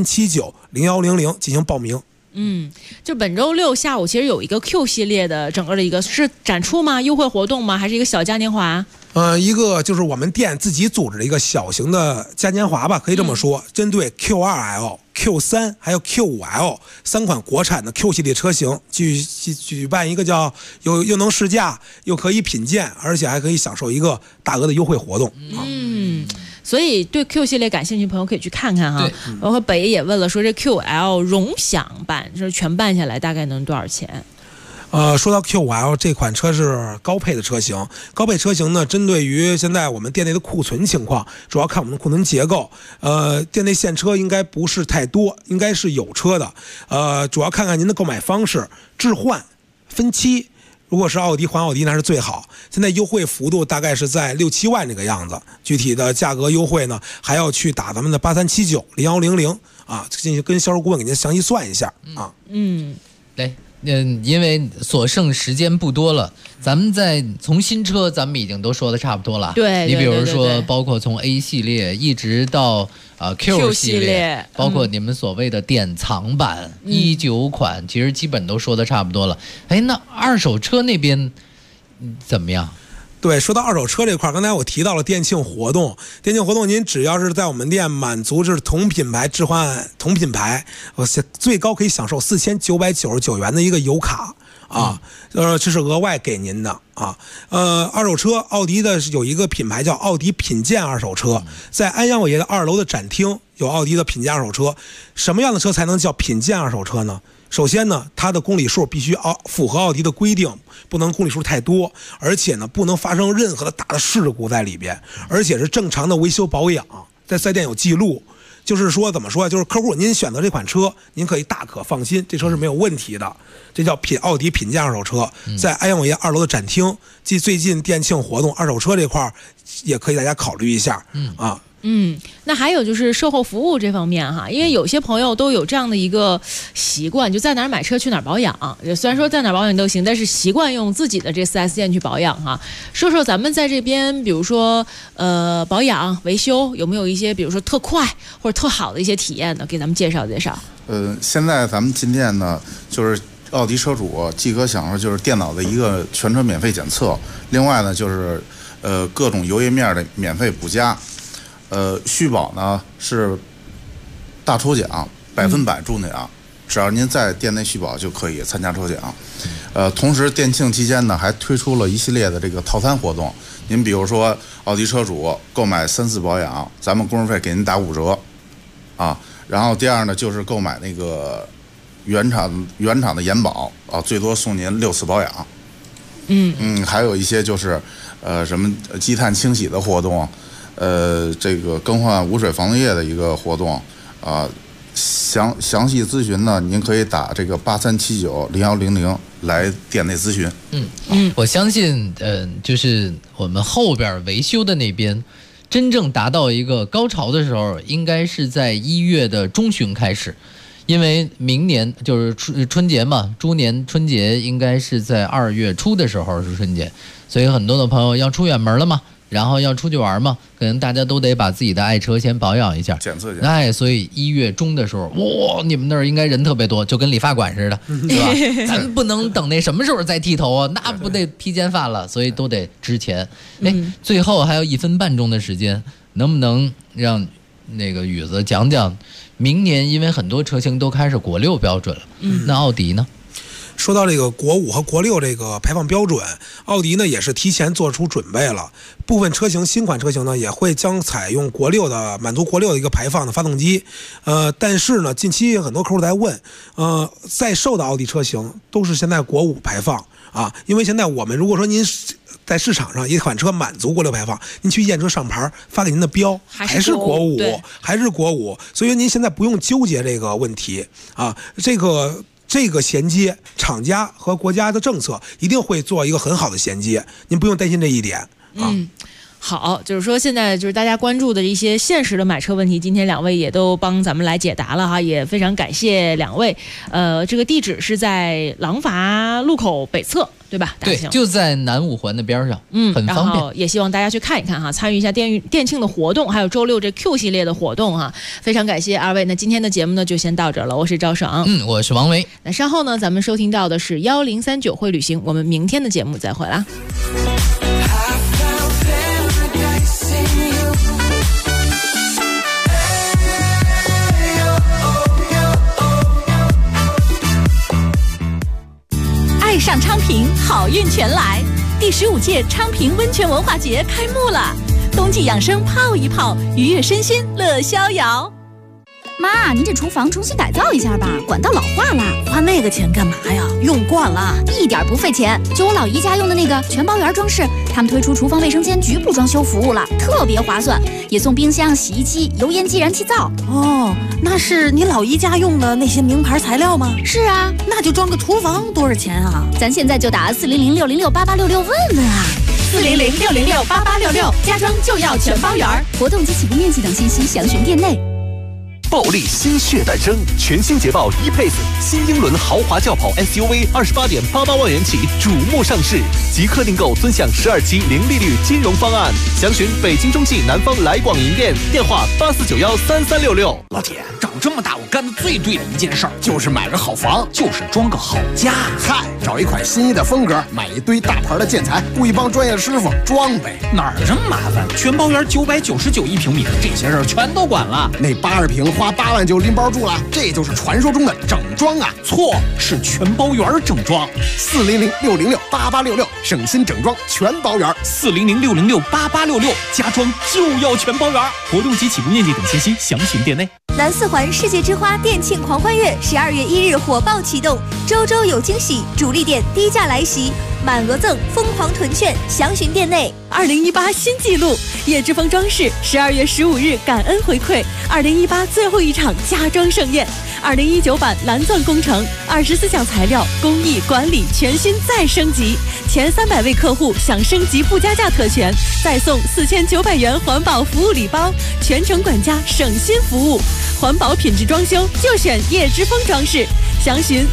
83790100进行报名。 就本周6下午其实有一个 Q 系列的整个的一个是展出吗？优惠活动吗？还是一个小嘉年华？ 一个就是我们店自己组织的一个小型的嘉年华吧，可以这么说，针对 Q2L、Q3 还有 Q5L 3款国产的 Q 系列车型，举办一个叫又能试驾，又可以品鉴，而且还可以享受一个大额的优惠活动。 所以对 Q 系列感兴趣的朋友可以去看看哈。包括北也问了，说这 QL 荣享版就是全办下来大概能多少钱？ 说到 Q5L 这款车是高配的车型，高配车型呢，针对于现在我们店内的库存情况，主要看我们的库存结构。店内现车应该不是太多，应该是有车的。主要看看您的购买方式，置换、分期。 如果是奥迪换奥迪那是最好，现在优惠幅度大概是在6、7万这个样子，具体的价格优惠呢还要去打咱们的83790100啊，进行跟销售顾问给您详细算一下啊。 来。因为所剩时间不多了，咱们从新车咱们已经都说的差不多了。 对， 你比如说，包括从 A 系列一直到Q 系列，包括你们所谓的典藏版19款，其实基本都说的差不多了。哎，那二手车那边怎么样？ 对，说到二手车这块，刚才我提到了店庆活动，您只要是在我们店满足是同品牌置换同品牌，最高可以享受4999元的一个油卡啊，这是额外给您的啊。二手车，奥迪的有一个品牌叫奥迪品鉴二手车，在安阳伟业的2楼的展厅有奥迪的品鉴二手车。什么样的车才能叫品鉴二手车呢？首先呢，它的公里数必须符合奥迪的规定，不能公里数太多，而且呢，不能发生任何的大的事故在里边，而且是正常的维修保养，在4S店有记录。就是说怎么说，就是客户您选择这款车，您可以大可放心，这车是没有问题的。这叫奥迪品鉴二手车，在安阳伟业2楼的展厅，最近店庆活动，二手车这块也可以大家考虑一下啊。 那还有就是售后服务这方面哈，因为有些朋友都有这样的一个习惯，就在哪儿买车去哪儿保养。虽然说在哪儿保养都行，但是习惯用自己的这 4S 店去保养哈。说说咱们在这边，比如说保养维修有没有一些，比如说特快或者特好的一些体验呢？给咱们介绍介绍。 现在咱们进店呢，就是奥迪车主既可享受就是电脑的一个全车免费检测，另外呢就是各种油液面的免费补加。续保呢是大抽奖，100%中奖，只要您在店内续保就可以参加抽奖。同时店庆期间呢还推出了一系列的这个套餐活动，您比如说奥迪车主购买3次保养，咱们工时费给您打5折啊。然后第二呢就是购买那个原厂的延保啊，最多送您6次保养。还有一些就是什么积碳清洗的活动。这个更换无水防冻液的一个活动啊，详细咨询呢，您可以打这个83790100来店内咨询。 我相信，就是我们后边维修的那边，真正达到一个高潮的时候，应该是在1月的中旬开始，因为明年就是春节嘛，猪年春节应该是在2月初的时候是春节，所以很多的朋友要出远门了嘛。然后要出去玩嘛，可能大家都得把自己的爱车先保养一下， 检测一下。 所以1月中的时候，你们那儿应该人特别多，就跟理发馆似的，对吧？咱不能等那什么时候再剃头啊，那不得披肩发了，所以都得之前。最后还有1分半钟的时间，能不能让那个宇子讲讲明年，因为很多车型都开始国6标准了，那奥迪呢？ 说到这个国5和国6这个排放标准，奥迪呢也是提前做出准备了，部分车型新款车型呢也会将采用国6的满足国6的一个排放的发动机。但是呢近期很多客户在问，在售的奥迪车型都是现在国5排放啊，因为现在我们如果说您在市场上一款车满足国6排放，您去验车上牌发给您的标还是国5，还是国5，所以您现在不用纠结这个问题啊，这个衔接，厂家和国家的政策一定会做一个很好的衔接，您不用担心这一点啊。 好，就是说现在就是大家关注的一些现实的买车问题，今天2位也都帮咱们来解答了哈，也非常感谢2位。这个地址是在廊坊路口北侧，对吧？ 对，就在南5环的边上，很方便。 然后也希望大家去看一看哈，参与一下店庆的活动，还有周6这 Q 系列的活动哈。非常感谢2位，那今天的节目呢就先到这儿了。我是赵爽， 我是王维。 那稍后呢，咱们收听到的是1039会旅行，我们明天的节目再会啦。 爱上昌平，好运全来！第15届昌平温泉文化节开幕了，冬季养生泡一泡，愉悦身心乐逍遥。 妈，您这厨房重新改造一下吧，管道老化了。 花那个钱干嘛呀？用惯了， 一点不费钱。就我老姨家用的那个全包圆装饰，他们推出厨房卫生间局部装修服务了，特别划算，也送冰箱、洗衣机、油烟机、燃气灶。 哦，那是你老姨家用的那些名牌材料吗？ 是啊， 那就装个厨房多少钱啊？ 咱现在就打400-606-8866问问啊。 400-606-8866，家装就要全包圆。 活动及起步面积等信息详询店内。 暴力新血诞生，全新捷豹 E-Pace 新英伦豪华轿跑 SUV28.88万元起瞩目上市，即刻订购尊享12期零利率金融方案。详询北京中汽南方来广营店，电话84913366。 老铁，长这么大我干的最对的一件事儿就是买个好房，就是装个好家。 嗨，找一款心仪的风格，买一堆大牌的建材，雇一帮专业师傅装呗。 哪儿这么麻烦？全包圆999一平米，这些事儿全都管了。 那80平花8万就拎包住了，这就是传说中的整装啊！ 错，是全包圆整装。 400-606-8866，省心整装全包圆。 400-606-8866，家装就要全包圆。活动及起步面积等信息详询店内。 南四环世界之花店庆狂欢月12月1日火爆启动，周周有惊喜，主力店低价来袭，满额赠，疯狂囤券，详询店内。 2018新纪录，叶之峰装饰12月15日感恩回馈2018最后一场家装盛宴，2019版蓝钻工程24项材料工艺管理全新再升级，前300位客户享升级不加价特权，再送4900元环保服务礼包，全程管家省心服务，环保品质装修就选叶之峰装饰，详询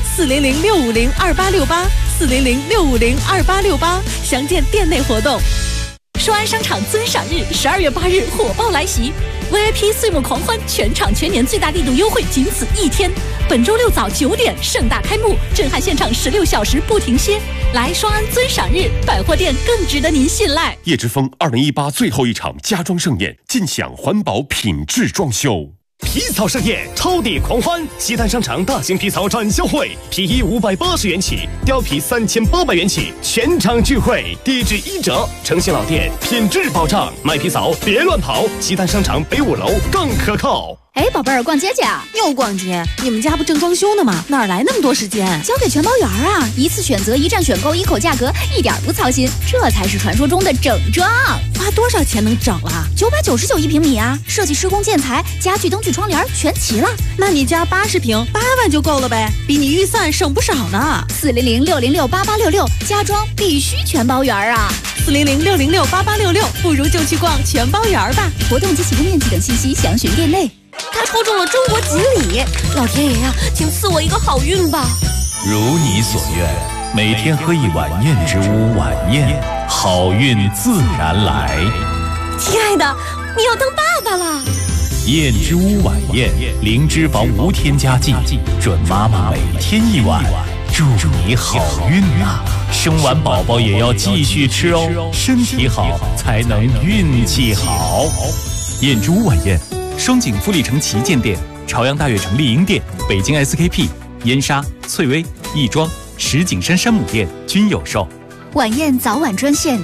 400-650-2868，400-650-2868，详见店内活动。双安商场尊赏日12月8日火爆来袭 ，VIP 岁末狂欢，全场全年最大力度优惠仅此1天。本周6早9点盛大开幕，震撼现场16小时不停歇。来双安尊赏日，百货店更值得您信赖。 叶之峰2018最后一场家装盛宴，尽享环保品质装修。 皮草盛宴超抵狂欢，西单商场大型皮草展销会，皮衣580元起，貂皮3800元起，全场聚会，低至1折，诚信老店，品质保障，买皮草别乱跑，西单商场北5楼更可靠。 哎，宝贝儿，逛街去啊？ 又逛街？你们家不正装修呢吗？哪来那么多时间？ 交给全包圆啊！一次选择，一站选购，一口价格，一点不操心，这才是传说中的整装。 花多少钱能整了 ？999一平米啊！设计、施工、建材、家具、灯具、窗帘全齐了。 那你家80平8万就够了呗，比你预算省不少呢。 400-606-8866，家装必须全包圆啊 ！400-606-8866，不如就去逛全包圆吧。 活动及起步面积等信息详询店内。 他抽中了中国锦鲤，老天爷呀，请赐我一个好运吧！ 如你所愿，每天喝一碗燕之屋晚宴，好运自然来。 亲爱的，你要当爸爸了！ 燕之屋晚宴，零脂肪无添加剂，准妈妈每天一碗，祝你好运啊！生完宝宝也要继续吃哦，身体好才能运气好。 燕之屋晚宴。双井富力城旗舰店、朝阳大悦城丽婴店、北京 SKP、燕莎、翠微、亦庄、石景山山姆店均有售。 晚宴早晚专线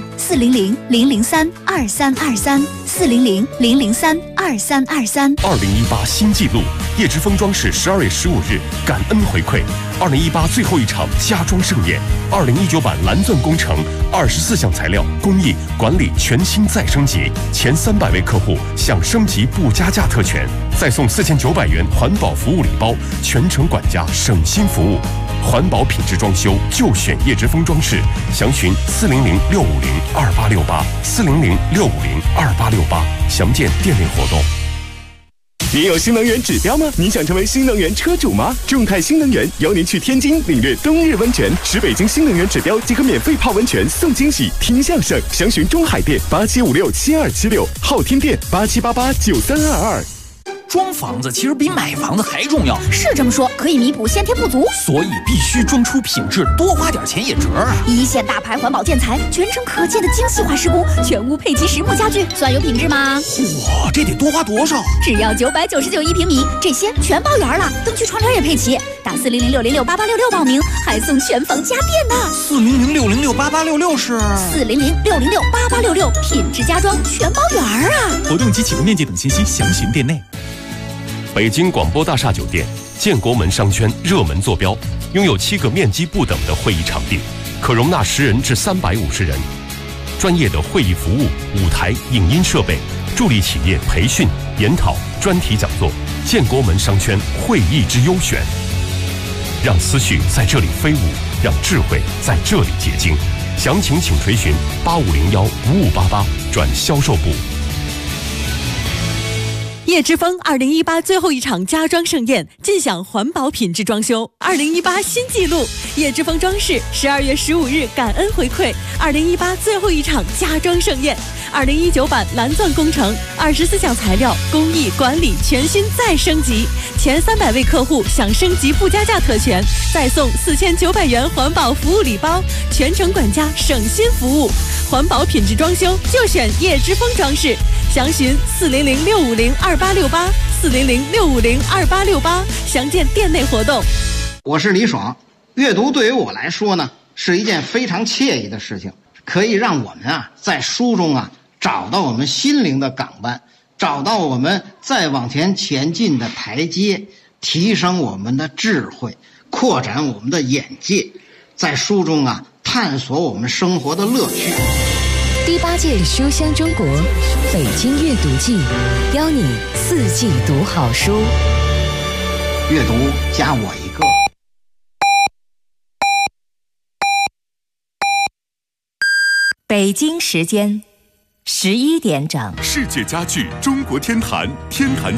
400-003-2323，400-003-2323。 2018新纪录，叶之峰装饰12月15日感恩回馈2018最后一场家装盛宴，2019版蓝钻工程24项材料工艺管理全新再升级，前300位客户享升级不加价特权，再送4900元环保服务礼包，全程管家省心服务。环保品质装修就选叶之峰装饰，详询400-650-2868，400-650-2868，详见店内活动。 您有新能源指标吗？您想成为新能源车主吗？众泰新能源邀您去天津领略冬日温泉，10北京新能源指标即可免费泡温泉送惊喜，听相声。详询中海店87567276，昊天店87889322。 装房子其实比买房子还重要， 是这么说，可以弥补先天不足， 所以必须装出品质，多花点钱也值啊！ 一线大牌环保建材，全程可见的精细化施工，全屋配齐实木家具，算有品质吗？ 哇，这得多花多少？ 只要999一平米，这些全包圆了，灯具窗帘也配齐。打400-606-8866报名，还送全房家电呢。 400-606-8866是 400-606-8866，品质家装全包圆啊！ 活动及起步面积等信息详询店内。 北京广播大厦酒店建国门商圈热门坐标，拥有7个面积不等的会议场地，可容纳10人至350人。专业的会议服务、舞台、影音设备，助力企业培训、研讨、专题讲座。建国门商圈会议之优选，让思绪在这里飞舞，让智慧在这里结晶。详情请垂询8501-5588转销售部。 叶之峰2018最后一场家装盛宴，尽享环保品质装修。2018新纪录，叶之峰装饰12月15日感恩回馈2018最后一场家装盛宴。2019版蓝钻工程24项材料工艺管理全新再升级，前300位客户享升级附加价特权，再送4900元环保服务礼包，全程管家省心服务。环保品质装修就选叶之峰装饰，详询400-650-2868，400-650-2868，详见店内活动。 我是李爽，阅读对于我来说呢，是一件非常惬意的事情，可以让我们在书中找到我们心灵的港湾，找到我们再往前进的台阶，提升我们的智慧，扩展我们的眼界，在书中探索我们生活的乐趣。 第8届书香中国北京阅读季，邀你4季读好书， 阅读加我一个。 北京时间11点整。 世界家具中国天坛，天坛